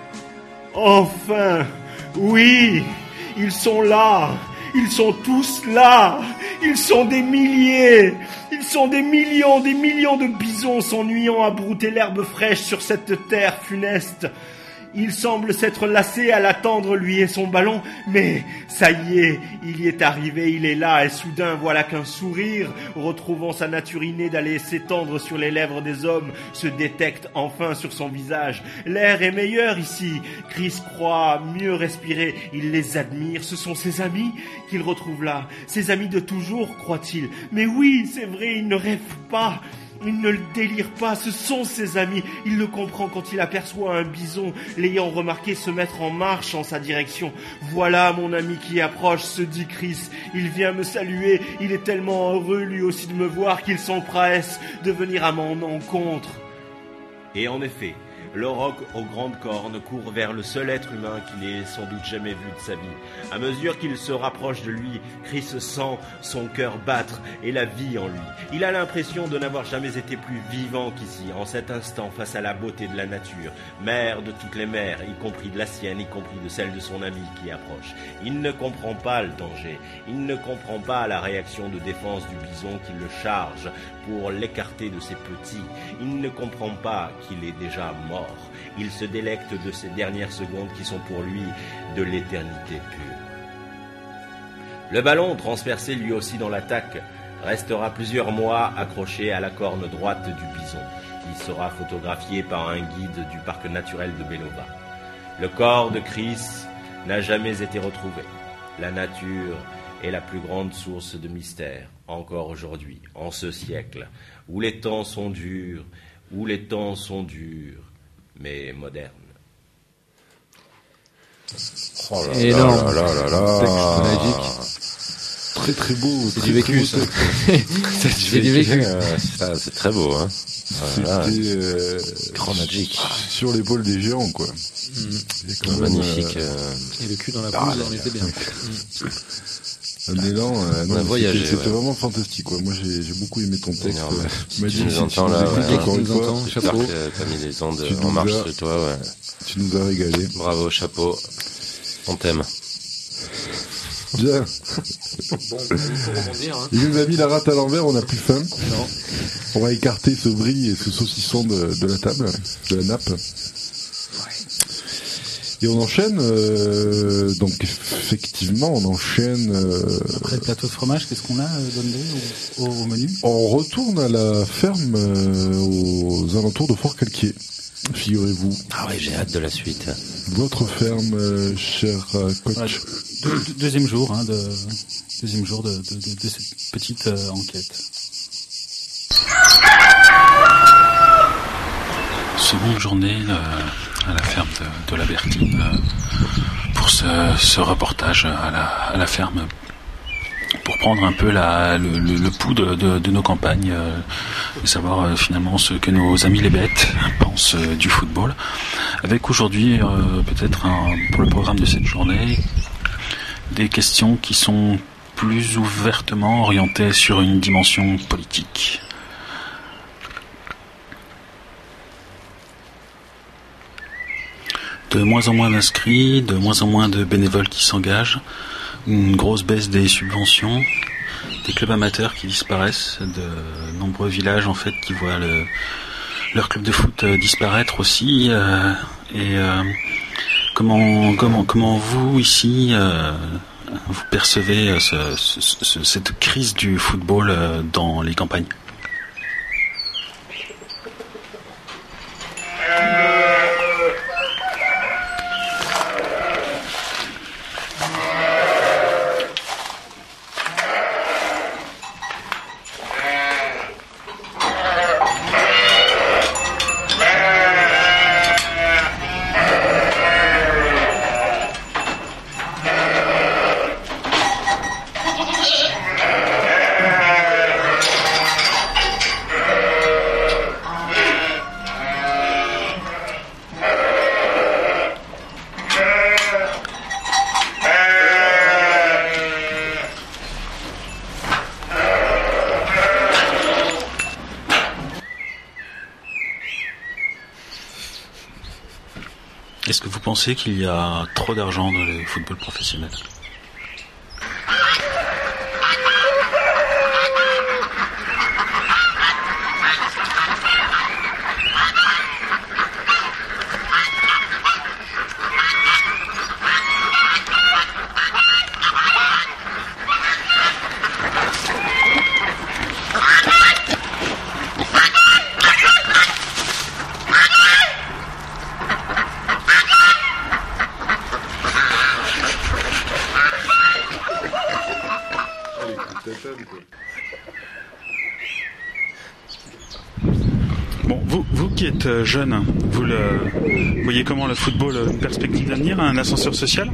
Enfin! Oui! Ils sont là! Ils sont tous là! Ils sont des milliers! Ils sont des millions, des millions de bisons s'ennuyant à brouter l'herbe fraîche sur cette terre funeste. Il semble s'être lassé à l'attendre, lui et son ballon, mais ça y est, il y est arrivé, il est là, et soudain, voilà qu'un sourire, retrouvant sa nature innée d'aller s'étendre sur les lèvres des hommes, se détecte enfin sur son visage. L'air est meilleur ici. Chris croit mieux respirer. Il les admire. Ce sont ses amis qu'il retrouve là. Ses amis de toujours, croit-il. Mais oui, c'est vrai, il ne rêve pas. Il ne le délire pas, ce sont ses amis. Il le comprend quand il aperçoit un bison l'ayant remarqué se mettre en marche en sa direction. Voilà mon ami qui approche, se dit Chris. Il vient me saluer. Il est tellement heureux lui aussi de me voir qu'il s'empresse de venir à mon encontre. Et en effet, Le roc aux grandes cornes court vers le seul être humain qu'il ait sans doute jamais vu de sa vie. À mesure qu'il se rapproche de lui, Chris sent son cœur battre et la vie en lui. Il a l'impression de n'avoir jamais été plus vivant qu'ici, en cet instant, face à la beauté de la nature, mère de toutes les mères, y compris de la sienne, y compris de celle de son ami qui approche. Il ne comprend pas le danger, il ne comprend pas la réaction de défense du bison qui le charge pour l'écarter de ses petits. Il ne comprend pas qu'il est déjà mort. Il se délecte de ces dernières secondes qui sont pour lui de l'éternité pure. Le ballon, transpercé lui aussi dans l'attaque, restera plusieurs mois accroché à la corne droite du bison, qui sera photographié par un guide du parc naturel de Belova. Le corps de Chris n'a jamais été retrouvé. La nature est la plus grande source de mystère, encore aujourd'hui, en ce siècle, où les temps sont durs, où les temps sont durs, mais modernes. Oh là Énorme. là là là là Texte magique. Très très beau. C'est très, du vécu, très beau ça. texte. C'est du vécu. Euh, ça, c'est très beau, hein. Voilà. C'était euh, Grand magic. sur l'épaule des géants, quoi. Mm. C'est quand même, Magnifique. euh, euh, Et le cul dans la Ah, pelouse, là, on là. était bien. un élan. Euh, On a non, voyagé, C'était, c'était ouais. vraiment fantastique, quoi. Moi, j'ai, j'ai beaucoup aimé ton texte. Énorme. Euh, Si Mehdi, tu nous si entends tu là, nous écoutes ouais, encore tu une nous fois, entends. j'espère Chapeau. que t'as mis les ondes Tu en nous marche as- sur toi, ouais. tu nous as régalé. Bravo, chapeau. On t'aime. Bien. Bon, il faut rebondir, hein. Il nous a mis la rate à l'envers, on n'a plus faim. Non. On va écarter ce brie et ce saucisson de, de la table, de la nappe. Et on enchaîne, euh, donc effectivement, on enchaîne. Euh, Après le plateau de fromage, qu'est-ce qu'on a euh, donné au, au, au menu? on retourne à la ferme euh, aux alentours de Fort-Calquier. Figurez-vous. Ah ouais, j'ai hâte de la suite. Votre ferme, euh, cher euh, coach. Voilà, deux- deux- deuxième jour, hein, de, deuxième jour de, de, de, de cette petite euh, enquête. Seconde journée euh, à la ferme de, de la Bertine euh, pour ce, ce reportage à la, à la ferme pour prendre un peu la, le, le, le pouls de, de, de nos campagnes euh, et savoir euh, finalement ce que nos amis les bêtes pensent euh, du football. Avec aujourd'hui euh, peut-être un, pour le programme de cette journée des questions qui sont plus ouvertement orientées sur une dimension politique. De moins en moins d'inscrits, de moins en moins de bénévoles qui s'engagent, une grosse baisse des subventions, des clubs amateurs qui disparaissent, de nombreux villages en fait qui voient le, leur club de foot euh, disparaître aussi. Euh, et euh, comment, comment, comment vous ici euh, vous percevez euh, ce, ce, ce, cette crise du football euh, dans les campagnes? Est-ce que vous pensez qu'il y a trop d'argent dans le football professionnel? Bon, vous, vous qui êtes jeune, vous le voyez comment le football, une perspective d'avenir, un ascenseur social?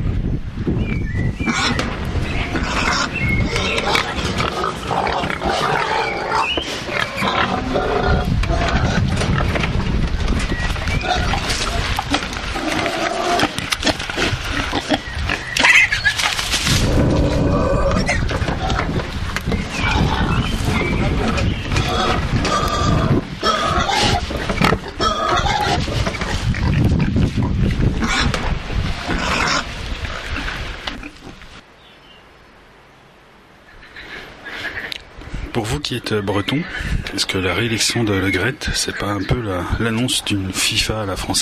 Pour vous qui êtes breton, est-ce que la réélection de Le Gret, c'est pas un peu la, l'annonce d'une FIFA à la française ?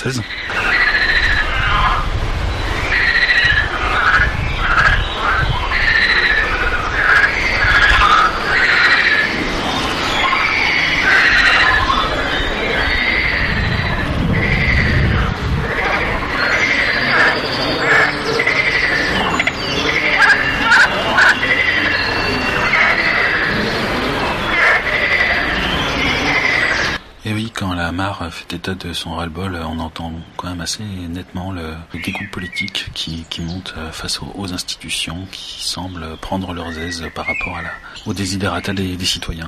Fait état de son ras-le-bol, on entend quand même assez nettement le, le dégoût politique qui, qui monte face aux, aux institutions qui semblent prendre leurs aises par rapport à la, aux desiderata des, des citoyens.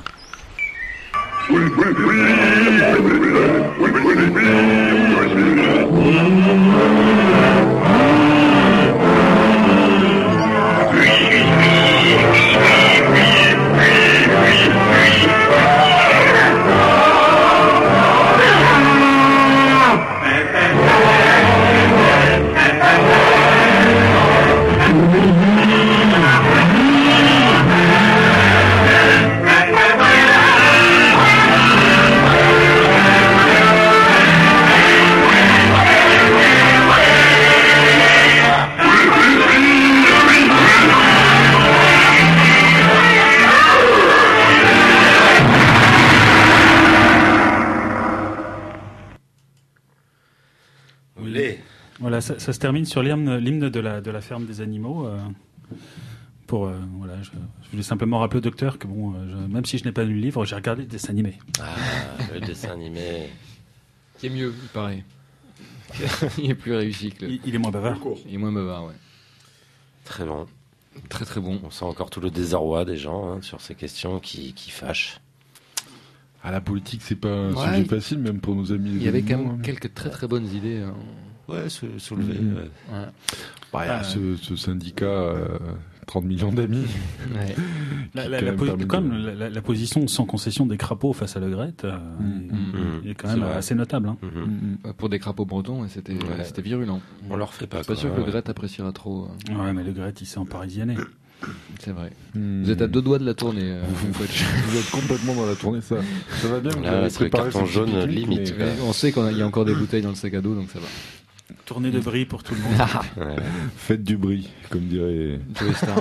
Voilà, ça, ça se termine sur l'hymne, l'hymne de la de la ferme des animaux. Euh, pour euh, voilà, je, je voulais simplement rappeler au docteur que bon, euh, je, même si je n'ai pas lu le livre, j'ai regardé le dessin animé. Ah, le dessin animé, qui est mieux, il paraît. Il est plus réussi que le... il, il est moins bavard. Il est moins bavard, ouais. Très bon, très très bon. On sent encore tout le désarroi des gens hein, sur ces questions qui qui fâchent. Ah, la politique, c'est pas un ouais, sujet facile, même pour nos amis. Il y avait quand même hein. quelques très très bonnes idées. Hein. Ouais, soulevé. Mmh. Ouais. Ouais. Bah, il y a ce, ce syndicat, euh, trente millions d'amis. Ouais. La, la, la, po- comme de... la, la position sans concession des crapauds face à Le Gret euh, mmh. est, est quand même est assez notable. Hein. Mmh. Pour des crapauds bretons, c'était, ouais. c'était virulent. On leur fait pas. Je suis pas sûr que ouais. Le Gret appréciera trop. Euh... Ouais, mais Le Gret, il s'est emparisienné. C'est vrai. Mmh. Vous êtes à deux doigts de la tournée. Euh, vous, vous êtes complètement dans la tournée, ça. Ça va bien. Vous Là, c'est le carton jaune pique-nique, limite. Mais... On sait qu'il y a encore des bouteilles dans le sac à dos, donc ça va. Tournée de bris pour tout le monde. Ouais. Faites du bris, comme dirait Joey Star.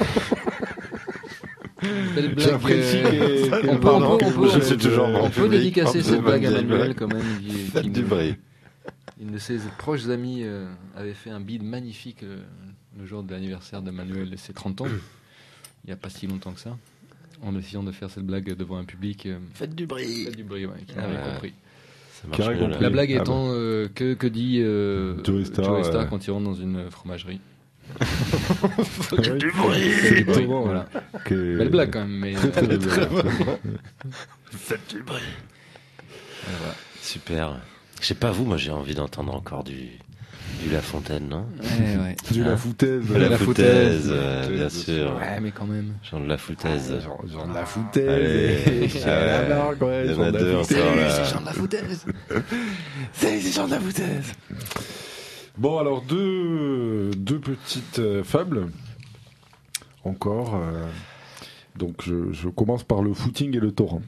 Belle blague. Euh, on peut, on peut, on peut, je sais toujours on peut dédicacer cette blague à Manuel quand même. Qui, Faites qui du bris. Une de ses proches amis euh, avait fait un bide magnifique euh, le jour de l'anniversaire de Manuel et ses trente ans. Il n'y a pas si longtemps que ça. En essayant de faire cette blague devant un public. Euh, Faites du bris. Faites du bris, ouais, qui n'avait ouais. compris. Bien, la blague étant euh, que, que dit euh, Joey Star, Joey Star euh... quand il rentre dans une fromagerie. Faites du bruit. C'est du bruit. Voilà. Que... Belle blague quand même, mais très, très, très Faites du bruit. Voilà. Super. Je sais pas vous, moi j'ai envie d'entendre encore du du La Fontaine, non? Ouais, ouais. Du hein La Foutaise. La, la Foutaise, euh, bien sûr. Ouais, mais quand même. Jean de La Foutaise. Ah, Jean, Jean de La Foutaise. Il y en a deux encore là. C'est Jean de La Foutaise. C'est Jean de La Foutaise. Bon, alors deux, deux petites euh, fables. Encore. Euh, donc je, je commence par le footing et le torrent.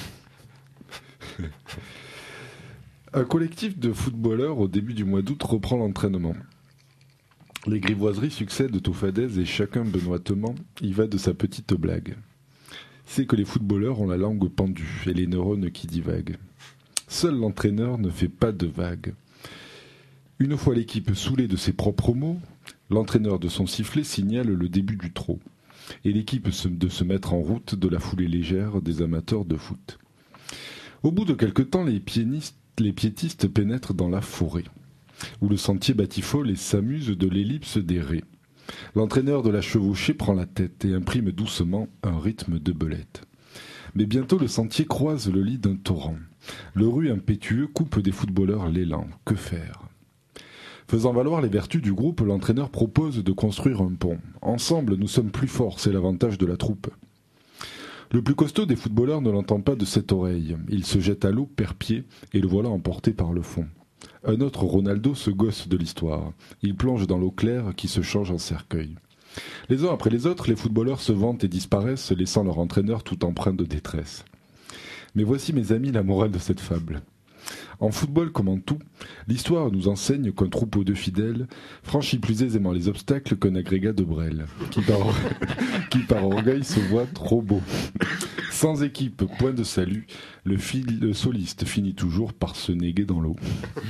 Un collectif de footballeurs au début du mois d'août reprend l'entraînement. Les grivoiseries succèdent aux fadaises et chacun benoîtement y va de sa petite blague. C'est que les footballeurs ont la langue pendue et les neurones qui divaguent. Seul l'entraîneur ne fait pas de vagues. Une fois l'équipe saoulée de ses propres mots, l'entraîneur de son sifflet signale le début du trot et l'équipe de se mettre en route de la foulée légère des amateurs de foot. Au bout de quelque temps, les pianistes Les piétistes pénètrent dans la forêt, où le sentier batifole et s'amuse de l'ellipse des raies. L'entraîneur de la chevauchée prend la tête et imprime doucement un rythme de belette. Mais bientôt le sentier croise le lit d'un torrent. Le ru impétueux coupe des footballeurs l'élan. Que faire ? Faisant valoir les vertus du groupe, l'entraîneur propose de construire un pont. Ensemble, nous sommes plus forts, c'est l'avantage de la troupe. Le plus costaud des footballeurs ne l'entend pas de cette oreille. Il se jette à l'eau, perd-pied, et le voilà emporté par le fond. Un autre Ronaldo se gosse de l'histoire. Il plonge dans l'eau claire qui se change en cercueil. Les uns après les autres, les footballeurs se vantent et disparaissent, laissant leur entraîneur tout empreint de détresse. Mais voici, mes amis, la morale de cette fable. En football comme en tout, l'histoire nous enseigne qu'un troupeau de fidèles franchit plus aisément les obstacles qu'un agrégat de Brel, qui par, qui par orgueil se voit trop beau. Sans équipe, point de salut, le, fil, le soliste finit toujours par se néguer dans l'eau.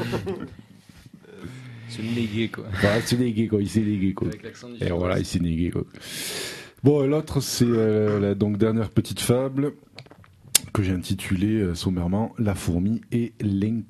Se néguer, quoi. Voilà, se néguer, quoi. Il s'est négué, quoi. Avec l'accent du Et Sud-Ouest. voilà, il s'est négué, quoi. Bon, l'autre, c'est euh, la donc, dernière petite fable que j'ai intitulée euh, sommairement « La fourmi et l'inculé ».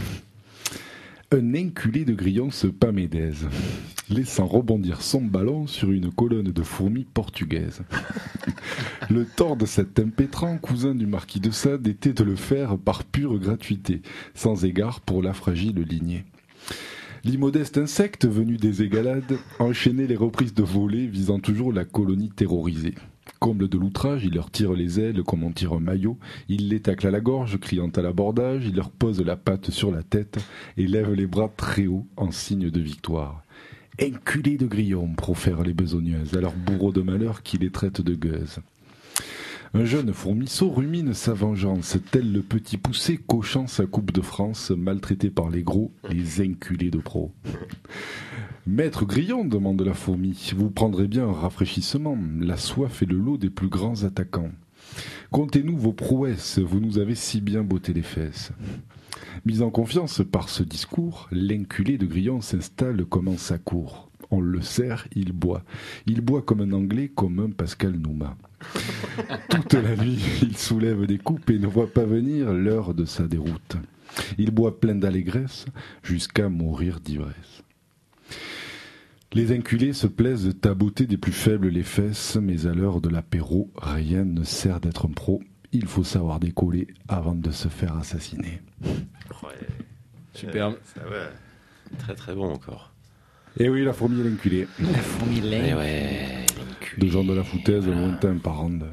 Un inculé de grillon se pamédaise, laissant rebondir son ballon sur une colonne de fourmis portugaises. Le tort de cet impétrant cousin du marquis de Sade était de le faire par pure gratuité, sans égard pour la fragile lignée. L'immodeste insecte venu des égalades enchaînait les reprises de volée visant toujours la colonie terrorisée. Comble de l'outrage, il leur tire les ailes comme on tire un maillot, il les tacle à la gorge, criant à l'abordage, il leur pose la patte sur la tête et lève les bras très haut en signe de victoire. Inculés de grillons, profèrent les besogneuses, à leur bourreau de malheur qui les traite de gueuses. Un jeune fourmisseau rumine sa vengeance, tel le petit poussé cochant sa coupe de France, maltraité par les gros, les inculés de pro. Maître Grillon, demande la fourmi, vous prendrez bien un rafraîchissement, la soif est le lot des plus grands attaquants. Contez-nous vos prouesses, vous nous avez si bien botté les fesses. Mis en confiance par ce discours, l'inculé de Grillon s'installe comme en sa cour. On le sert, il boit. Il boit comme un Anglais, comme un Pascal Nouma. Toute la nuit, il soulève des coupes et ne voit pas venir l'heure de sa déroute. Il boit plein d'allégresse jusqu'à mourir d'ivresse. Les inculés se plaisent à botter des plus faibles les fesses, mais à l'heure de l'apéro, rien ne sert d'être un pro. Il faut savoir décoller avant de se faire assassiner. Ouais. Superbe. Euh, ça va. Très très bon encore. Et oui, la fourmi et l'inculé. La fourmi et l'inculé. Ouais, de Jean de la Foutaise, lointain parent de,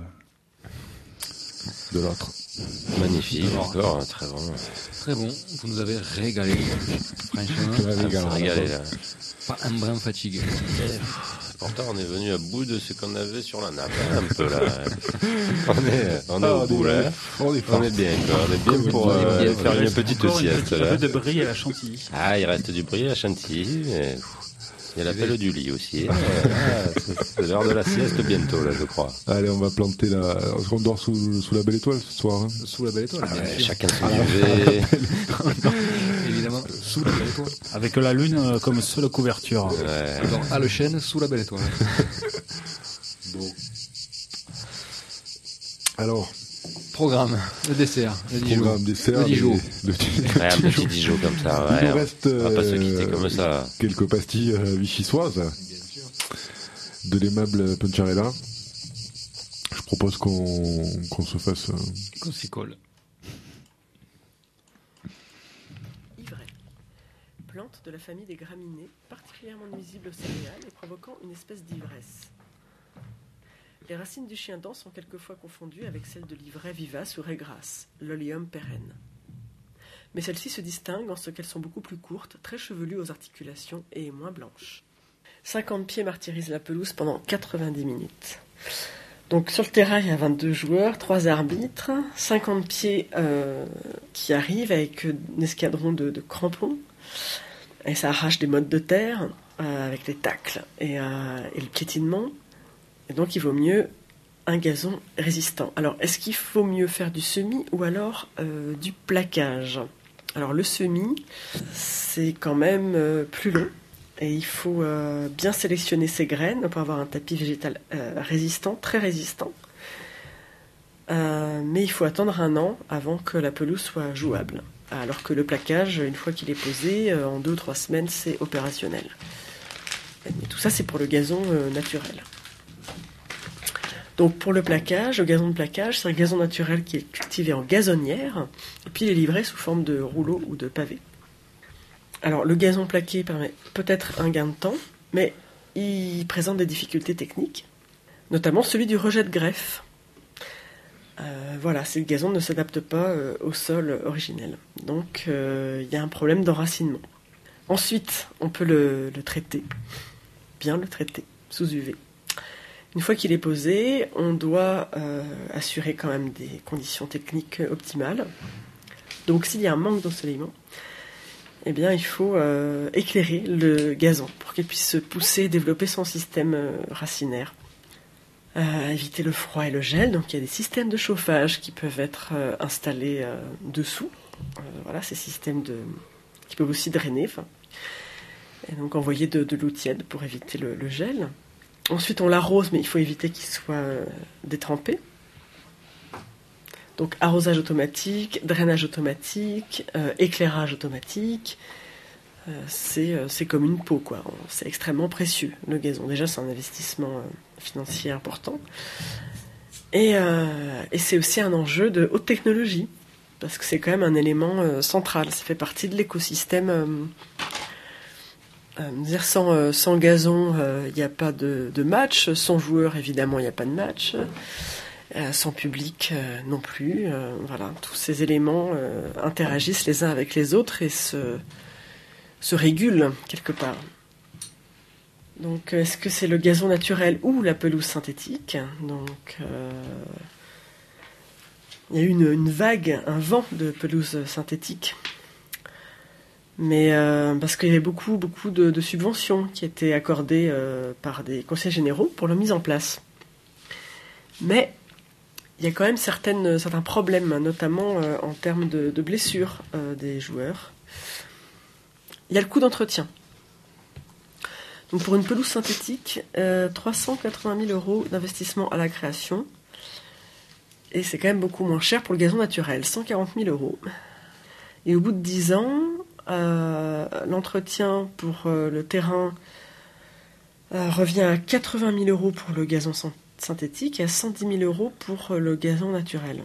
de l'autre. Magnifique, encore, hein, très bon. Très bon, vous nous avez régalé. Franchement, Tu m'as régalé, régalé là. Pas un brin fatigué. Pourtant, on est venu à bout de ce qu'on avait sur la nappe, hein, un peu là. On est, on est ah, au on bout est, là. On est, on est bien, quoi. On est bien pour euh, bien, faire une petite encore sieste une là. Un peu de brie à la chantilly. Ah, il reste du bris à chantilly. Mais... Il y a l'appel du lit aussi. Ah, c'est l'heure de la sieste bientôt, là, je crois. Allez, on va planter la... On dort sous, sous la belle étoile ce soir. Hein. Sous la belle étoile, ah, bien ouais, sûr. Chacun son duvet. Évidemment, sous la belle étoile. Avec la lune euh, comme seule couverture. Ouais. Dans à le chêne, sous la belle étoile. Bon. Alors... Programme, le dessert, le Dijon. Programme, dessert, le Dijon. Le... Ouais, un petit Dijon comme ça, ouais. Il nous reste on va pas se quitter euh, comme ça. Quelques pastilles euh, vichysoises de l'aimable Puncharella. Je propose qu'on qu'on se fasse... Euh... Qu'on s'y colle. Ivraie. Plante de la famille des graminées, particulièrement nuisible aux céréales et provoquant une espèce d'ivresse. Les racines du chien-dent sont quelquefois confondues avec celles de l'ivraie vivace ou raigrasse, l'Olium perenne. Mais celles-ci se distinguent en ce qu'elles sont beaucoup plus courtes, très chevelues aux articulations et moins blanches. cinquante pieds martyrisent la pelouse pendant quatre-vingt-dix minutes. Donc sur le terrain, il y a vingt-deux joueurs, trois arbitres, cinquante pieds euh, qui arrivent avec un escadron de, de crampons, et ça arrache des mottes de terre euh, avec les tacles et, euh, et le piétinement. Et donc, il vaut mieux un gazon résistant. Alors, est-ce qu'il faut mieux faire du semis ou alors euh, du plaquage ? Alors, le semis, c'est quand même euh, plus long. Et il faut euh, bien sélectionner ses graines pour avoir un tapis végétal euh, résistant, très résistant. Euh, mais il faut attendre un an avant que la pelouse soit jouable. Alors que le plaquage, une fois qu'il est posé, euh, en deux ou trois semaines, c'est opérationnel. Mais tout ça, c'est pour le gazon euh, naturel. Donc pour le plaquage, le gazon de plaquage, c'est un gazon naturel qui est cultivé en gazonnière et puis il est livré sous forme de rouleau ou de pavé. Alors le gazon plaqué permet peut-être un gain de temps, mais il présente des difficultés techniques, notamment celui du rejet de greffe. Euh, voilà, ce gazon ne s'adapte pas euh, au sol originel, donc euh, il y a un problème d'enracinement. Ensuite, on peut le, le traiter, bien le traiter. sous U V. Une fois qu'il est posé, on doit euh, assurer quand même des conditions techniques optimales. Donc s'il y a un manque d'ensoleillement, eh bien, il faut euh, éclairer le gazon pour qu'il puisse se pousser et développer son système euh, racinaire. Euh, éviter le froid et le gel, donc il y a des systèmes de chauffage qui peuvent être euh, installés euh, dessous. Euh, voilà, ces systèmes de, qui peuvent aussi drainer. Fin. Et donc envoyer de, de l'eau tiède pour éviter le, le gel. Ensuite, on l'arrose, mais il faut éviter qu'il soit euh, détrempé. Donc arrosage automatique, drainage automatique, euh, éclairage automatique, euh, c'est, euh, c'est comme une peau, quoi. C'est extrêmement précieux, le gazon. Déjà, c'est un investissement euh, financier important. Et, euh, et c'est aussi un enjeu de haute technologie, parce que c'est quand même un élément euh, central. Ça fait partie de l'écosystème. Euh, euh, dire sans, euh, sans gazon, il euh, n'y a pas de, de match. Sans joueur, évidemment, il n'y a pas de match. Euh, sans public euh, non plus. Euh, voilà, tous ces éléments euh, interagissent les uns avec les autres et se, se régulent quelque part. Donc, est-ce que c'est le gazon naturel ou la pelouse synthétique ? Donc, euh, il y a eu une, une vague, un vent de pelouse synthétique. Mais euh, parce qu'il y avait beaucoup, beaucoup de, de subventions qui étaient accordées euh, par des conseils généraux pour leur mise en place. Mais il y a quand même certaines, certains problèmes, notamment euh, en termes de, de blessures euh, des joueurs. Il y a le coût d'entretien. Donc pour une pelouse synthétique, euh, trois cent quatre-vingt mille euros d'investissement à la création. Et c'est quand même beaucoup moins cher pour le gazon naturel, cent quarante mille euros. Et au bout de dix ans, euh, l'entretien pour euh, le terrain euh, revient à quatre-vingt mille euros pour le gazon synthétique. synthétique et à cent dix mille euros pour le gazon naturel.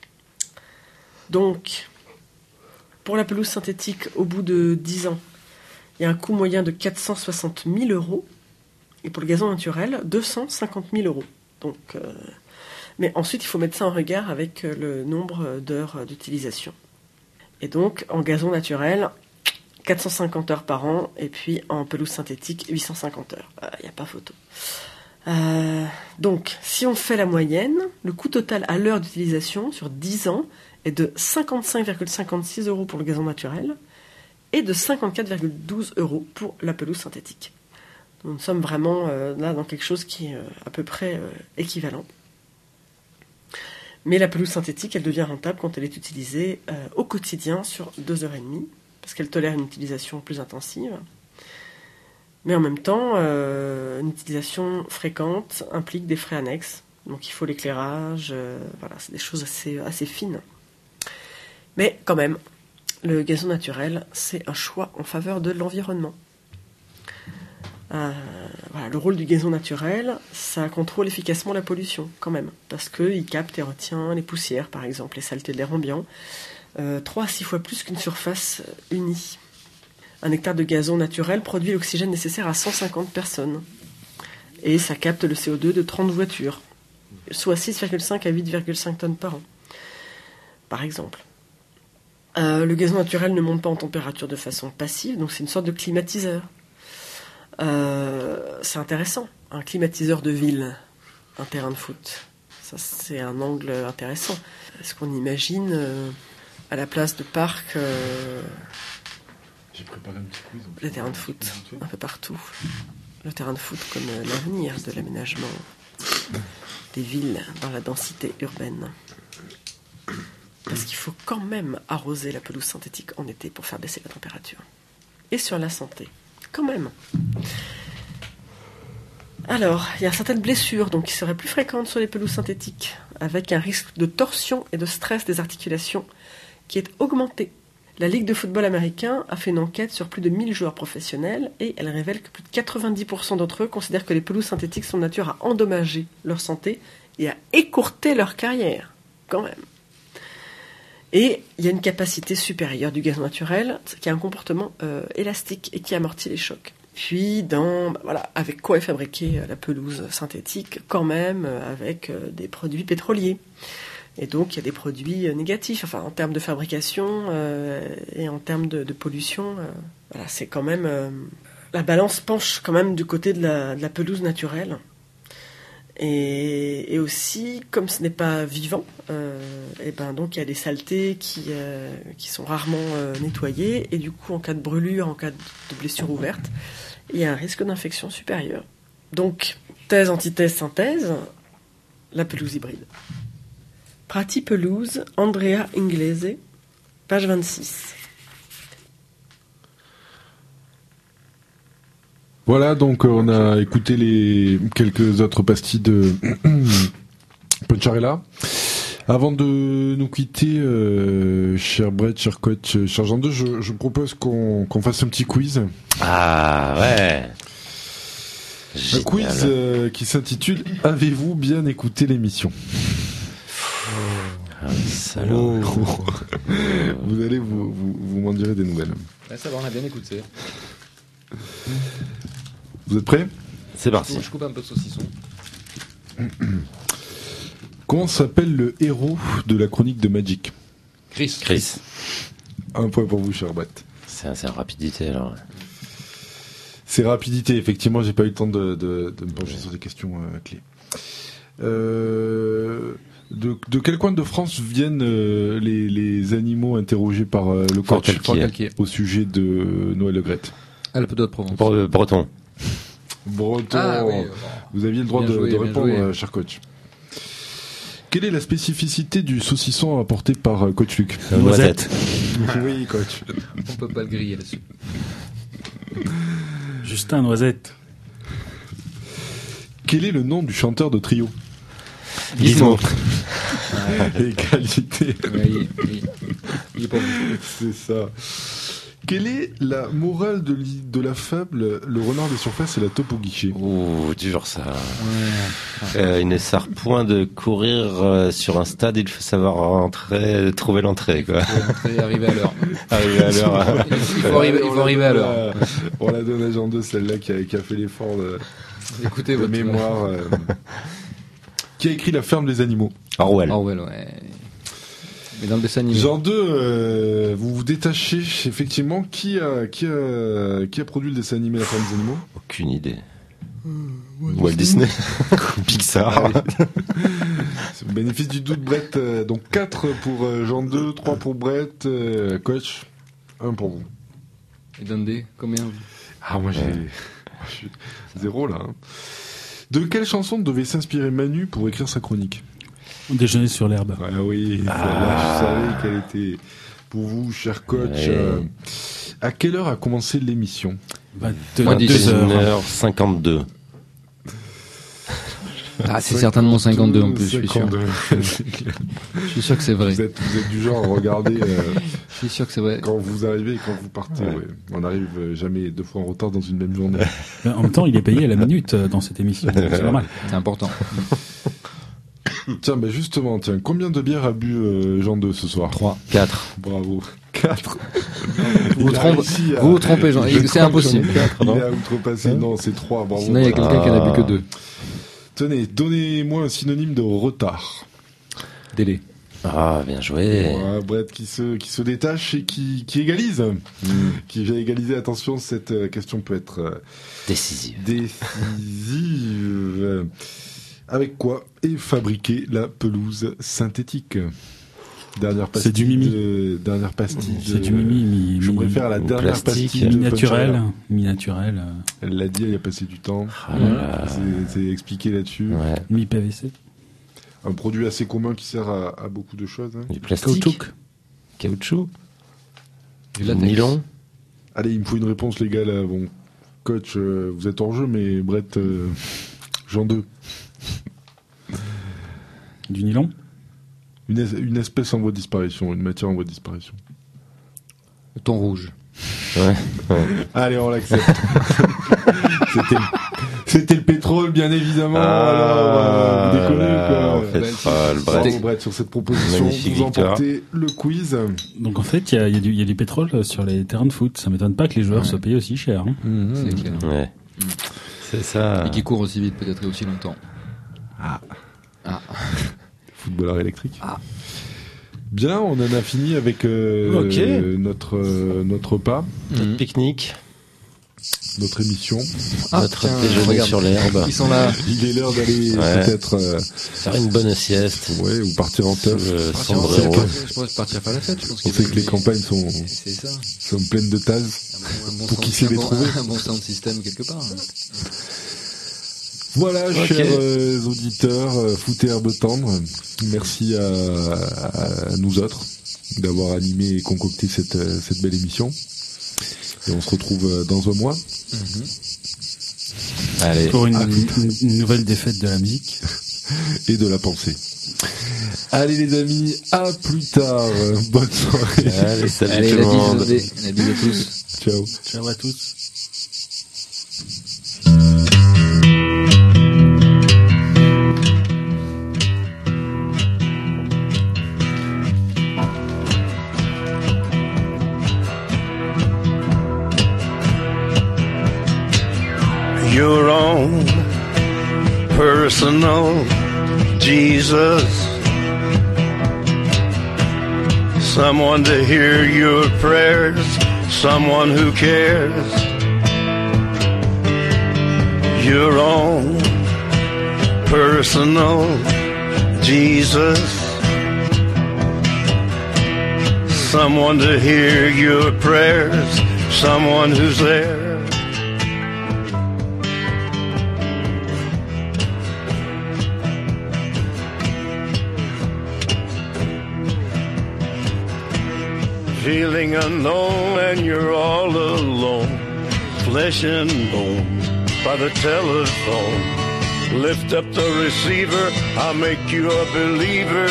Donc, pour la pelouse synthétique, au bout de dix ans, il y a un coût moyen de quatre cent soixante mille euros, et pour le gazon naturel, deux cent cinquante mille euros. Donc, euh, mais ensuite, il faut mettre ça en regard avec le nombre d'heures d'utilisation. Et donc, en gazon naturel, quatre cent cinquante heures par an, et puis en pelouse synthétique, huit cent cinquante heures. Il euh, n'y a pas photo. Euh, donc, si on fait la moyenne, le coût total à l'heure d'utilisation sur dix ans est de cinquante-cinq virgule cinquante-six euros pour le gazon naturel et de cinquante-quatre virgule douze euros pour la pelouse synthétique. Donc, nous sommes vraiment euh, là dans quelque chose qui est euh, à peu près euh, équivalent. Mais la pelouse synthétique, elle devient rentable quand elle est utilisée euh, au quotidien sur deux heures trente, parce qu'elle tolère une utilisation plus intensive. Mais en même temps, euh, une utilisation fréquente implique des frais annexes. Donc il faut l'éclairage, euh, voilà, c'est des choses assez, assez fines. Mais quand même, le gazon naturel, c'est un choix en faveur de l'environnement. Euh, voilà, le rôle du gazon naturel, ça contrôle efficacement la pollution, quand même. Parce qu'il capte et retient les poussières, par exemple, les saletés de l'air ambiant, euh, trois à six fois plus qu'une surface unie. Un hectare de gazon naturel produit l'oxygène nécessaire à cent cinquante personnes. Et ça capte le C O deux de trente voitures, soit six virgule cinq à huit virgule cinq tonnes par an, par exemple. Euh, le gazon naturel ne monte pas en température de façon passive, donc c'est une sorte de climatiseur. Euh, c'est intéressant, un climatiseur de ville, un terrain de foot. Ça, c'est un angle intéressant. Est-ce qu'on imagine euh, à la place de parc... Euh, J'ai préparé un petit quiz. Le terrain de foot, un peu partout. Le terrain de foot comme euh, l'avenir de l'aménagement des villes dans la densité urbaine. Parce qu'il faut quand même arroser la pelouse synthétique en été pour faire baisser la température. Et sur la santé, quand même. Alors, il y a certaines blessures donc, qui seraient plus fréquentes sur les pelouses synthétiques, avec un risque de torsion et de stress des articulations qui est augmenté. La Ligue de football américain a fait une enquête sur plus de mille joueurs professionnels et elle révèle que plus de quatre-vingt-dix pour cent d'entre eux considèrent que les pelouses synthétiques sont de nature à endommager leur santé et à écourter leur carrière, quand même. Et il y a une capacité supérieure du gazon naturel qui a un comportement euh, élastique et qui amortit les chocs. Puis, dans, bah voilà, avec quoi est fabriquée euh, la pelouse synthétique ? Quand même euh, avec euh, des produits pétroliers. Et donc, il y a des produits euh, négatifs, enfin, en termes de fabrication euh, et en termes de, de pollution. Euh, voilà, c'est quand même euh, la balance penche quand même du côté de la, de la pelouse naturelle. Et, et aussi, comme ce n'est pas vivant, euh, et ben donc il y a des saletés qui, euh, qui sont rarement euh, nettoyées. Et du coup, en cas de brûlure, en cas de blessure ouverte, il y a un risque d'infection supérieur. Donc, thèse, antithèse, synthèse, la pelouse hybride. Prati pelouse, Andrea Inglese, page vingt-six. Voilà, donc euh, on a écouté les quelques autres pastilles de Puncharella. Avant de nous quitter, euh, cher Brett, cher coach, cher Jean deux, je, je propose qu'on, qu'on fasse un petit quiz. Ah ouais. Un Génial. quiz euh, qui s'intitule « Avez-vous bien écouté l'émission ?» Ah, salaud. Oh. Vous allez vous, vous, vous m'en direz des nouvelles. Ouais, ça va, on a bien écouté. Vous êtes prêts ? C'est parti. Je coupe un peu de saucisson. Comment s'appelle le héros de la chronique de Magic ? Chris. Chris. Un point pour vous, cher Brett. C'est, c'est la rapidité alors. C'est rapidité, effectivement, j'ai pas eu le temps de, de, de me pencher sur des questions euh, clés. Euh, de, de quel coin de France viennent euh, les, les animaux interrogés par euh, le coach Fort-Calquier. au sujet de Noël Le Graët ? Alpes de Haute-Provence. Bre- Breton. Breton. Ah, oui, bon. Vous aviez le droit Bien de, joué, de bien répondre, joué. euh, cher coach. Quelle est la spécificité du saucisson apporté par euh, coach Luc ? La noisette. Oui, coach. On peut pas le griller là-dessus. Justin Noisette. Quel est le nom du chanteur de trio ? Gizmo. Égalité. Oui, oui. Il est pas bon. C'est ça. Quelle est la morale de, l'i- de la fable Le renard des surfaces et la taupe au guichet ? Ouh, dur ça. Ouais. Euh, il ne sert point de courir euh, sur un stade, il faut savoir rentrer, trouver l'entrée, quoi. Et arriver à l'heure. Arriver à l'heure. Il faut arriver, il faut arriver à l'heure. On la donne à Jean deux, celle-là qui a, qui a fait l'effort de, Écoutez de votre mémoire. euh. Qui a écrit La ferme des animaux ? Orwell. Orwell, ouais. Mais dans le dessin animé. Jean deux, euh, vous vous détachez effectivement. Qui a, qui a, qui a produit le dessin animé La ferme des animaux ? Aucune idée. Walt Disney. Pixar. Allez. C'est le bénéfice du doute, Brett. Euh, donc quatre pour euh, Jean deux, trois pour Brett. Euh, coach, un pour vous. Et Dundee, combien ? Ah, moi j'ai. Ouais. Je suis zéro là. hein. De quelle chanson devait s'inspirer Manu pour écrire sa chronique ? Déjeuner sur l'herbe. Ah oui, Ah. celle-là, je savais qu'elle était pour vous, cher coach. Ouais. Euh, à quelle heure a commencé l'émission ? Moi, deux dix heures. vingt et une heures cinquante-deux. Ah, c'est certainement cinquante-deux en plus, je suis sûr. cinquante-deux. Je suis sûr que c'est vrai. Vous êtes, vous êtes du genre à regarder euh, Je suis sûr que c'est vrai. quand vous arrivez et quand vous partez. Ouais. Ouais. On n'arrive euh, jamais deux fois en retard dans une même journée. Mais en même temps, il est payé à la minute euh, dans cette émission. donc C'est normal. C'est important. Tiens, ben justement, tiens, combien de bières a bu euh, Jean deux ce soir ? trois. quatre. Bravo. quatre. Vous vous Il a trompez, réussi à- vous vous trompez, Jean. Je C'est crois que impossible. j'en ai quatre, Il non a outrepassé. Non, c'est trois. Bravo. Sinon, il y a quelqu'un qui en a bu que deux. Tenez, donnez-moi un synonyme de retard. Délai. Ah, bien joué. Voilà, Brett qui se, qui se détache et qui, qui égalise. Qui vient égaliser. Attention, cette euh, question peut être euh, Décisif. décisive. Avec quoi est fabriquée la pelouse synthétique ? Dernière pastille. C'est du mimi. de- dernière pastille. C'est de- du mimi, mi, Je mi- préfère la ou dernière plastique. pastille. de mi-naturel, Puncharella. mi-naturel, euh, Elle l'a dit, elle y a passé du temps. Ah là là. C'est, c'est expliqué là-dessus. Ouais. mi-P V C. Un produit assez commun qui sert à, à beaucoup de choses. hein. Du plastique. Caoutchouc. Caoutchouc. Du latex. Nylon. Allez, il me faut une réponse, les gars. Là. Bon, coach, euh, vous êtes hors jeu, mais Brett, euh, Jean deux. Du nylon. Une, es- une espèce en voie de disparition, une matière en voie de disparition. Le thon rouge. Ouais. ouais. Allez, on l'accepte. c'était, le, c'était le pétrole, bien évidemment. Alors, euh, vous déconnez, là, quoi. on fait Belle troll, Bravo, Brett. Brett, sur cette proposition, Magnifique vous victoire. emportez le quiz. Donc en fait, il y a, il y, a du- il y a du pétrole sur les terrains de foot. Ça m'étonne pas que les joueurs Ouais. soient payés aussi cher. hein. C'est clair. Ouais. C'est ça. Et qui court aussi vite, peut-être, et aussi longtemps. Ah. Ah. Footballeur électrique. Ah. Bien, on en a fini avec euh, Ok. notre, euh, notre repas. Notre pique-nique. notre émission. Ah, notre tiens, déjeuner regarde, sur l'herbe. Ils sont là. Il est l'heure d'aller ouais. peut-être euh, faire une bonne sieste. Ouais, ou partir en teuf. Euh, sombrero. Je pense partir faire la fête. Je pense On sait que les campagnes sont, ça. sont pleines de tasses. Un bon pour qui sait les bon, trouver. Un bon sound system quelque part. Voilà, okay. chers euh, auditeurs, euh, foot et herbe tendre, merci à, à, à nous autres d'avoir animé et concocté cette, cette belle émission. Et on se retrouve dans un mois. Mm-hmm. Allez. Pour une, une, une nouvelle défaite de la musique. Et de la pensée. Allez les amis, à plus tard. Bonne soirée. Allez, salut Allez, tout le monde. La bise à tous. Ciao. Ciao à tous. Your own personal Jesus, someone to hear your prayers, someone who cares. Your own personal Jesus, someone to hear your prayers, someone who's there. Feeling unknown and you're all alone, flesh and bone by the telephone. Lift up the receiver, I'll make you a believer.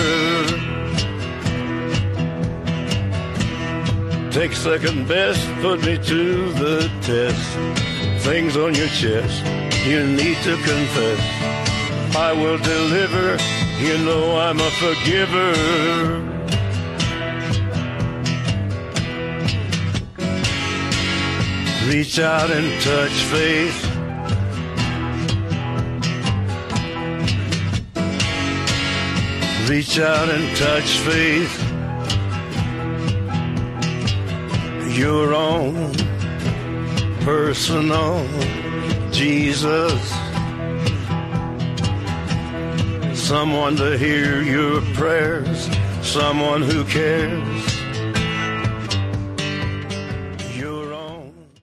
Take second best, put me to the test. Things on your chest, you need to confess. I will deliver, you know I'm a forgiver. Reach out and touch faith. Reach out and touch faith. Your own personal Jesus. Someone to hear your prayers, someone who cares.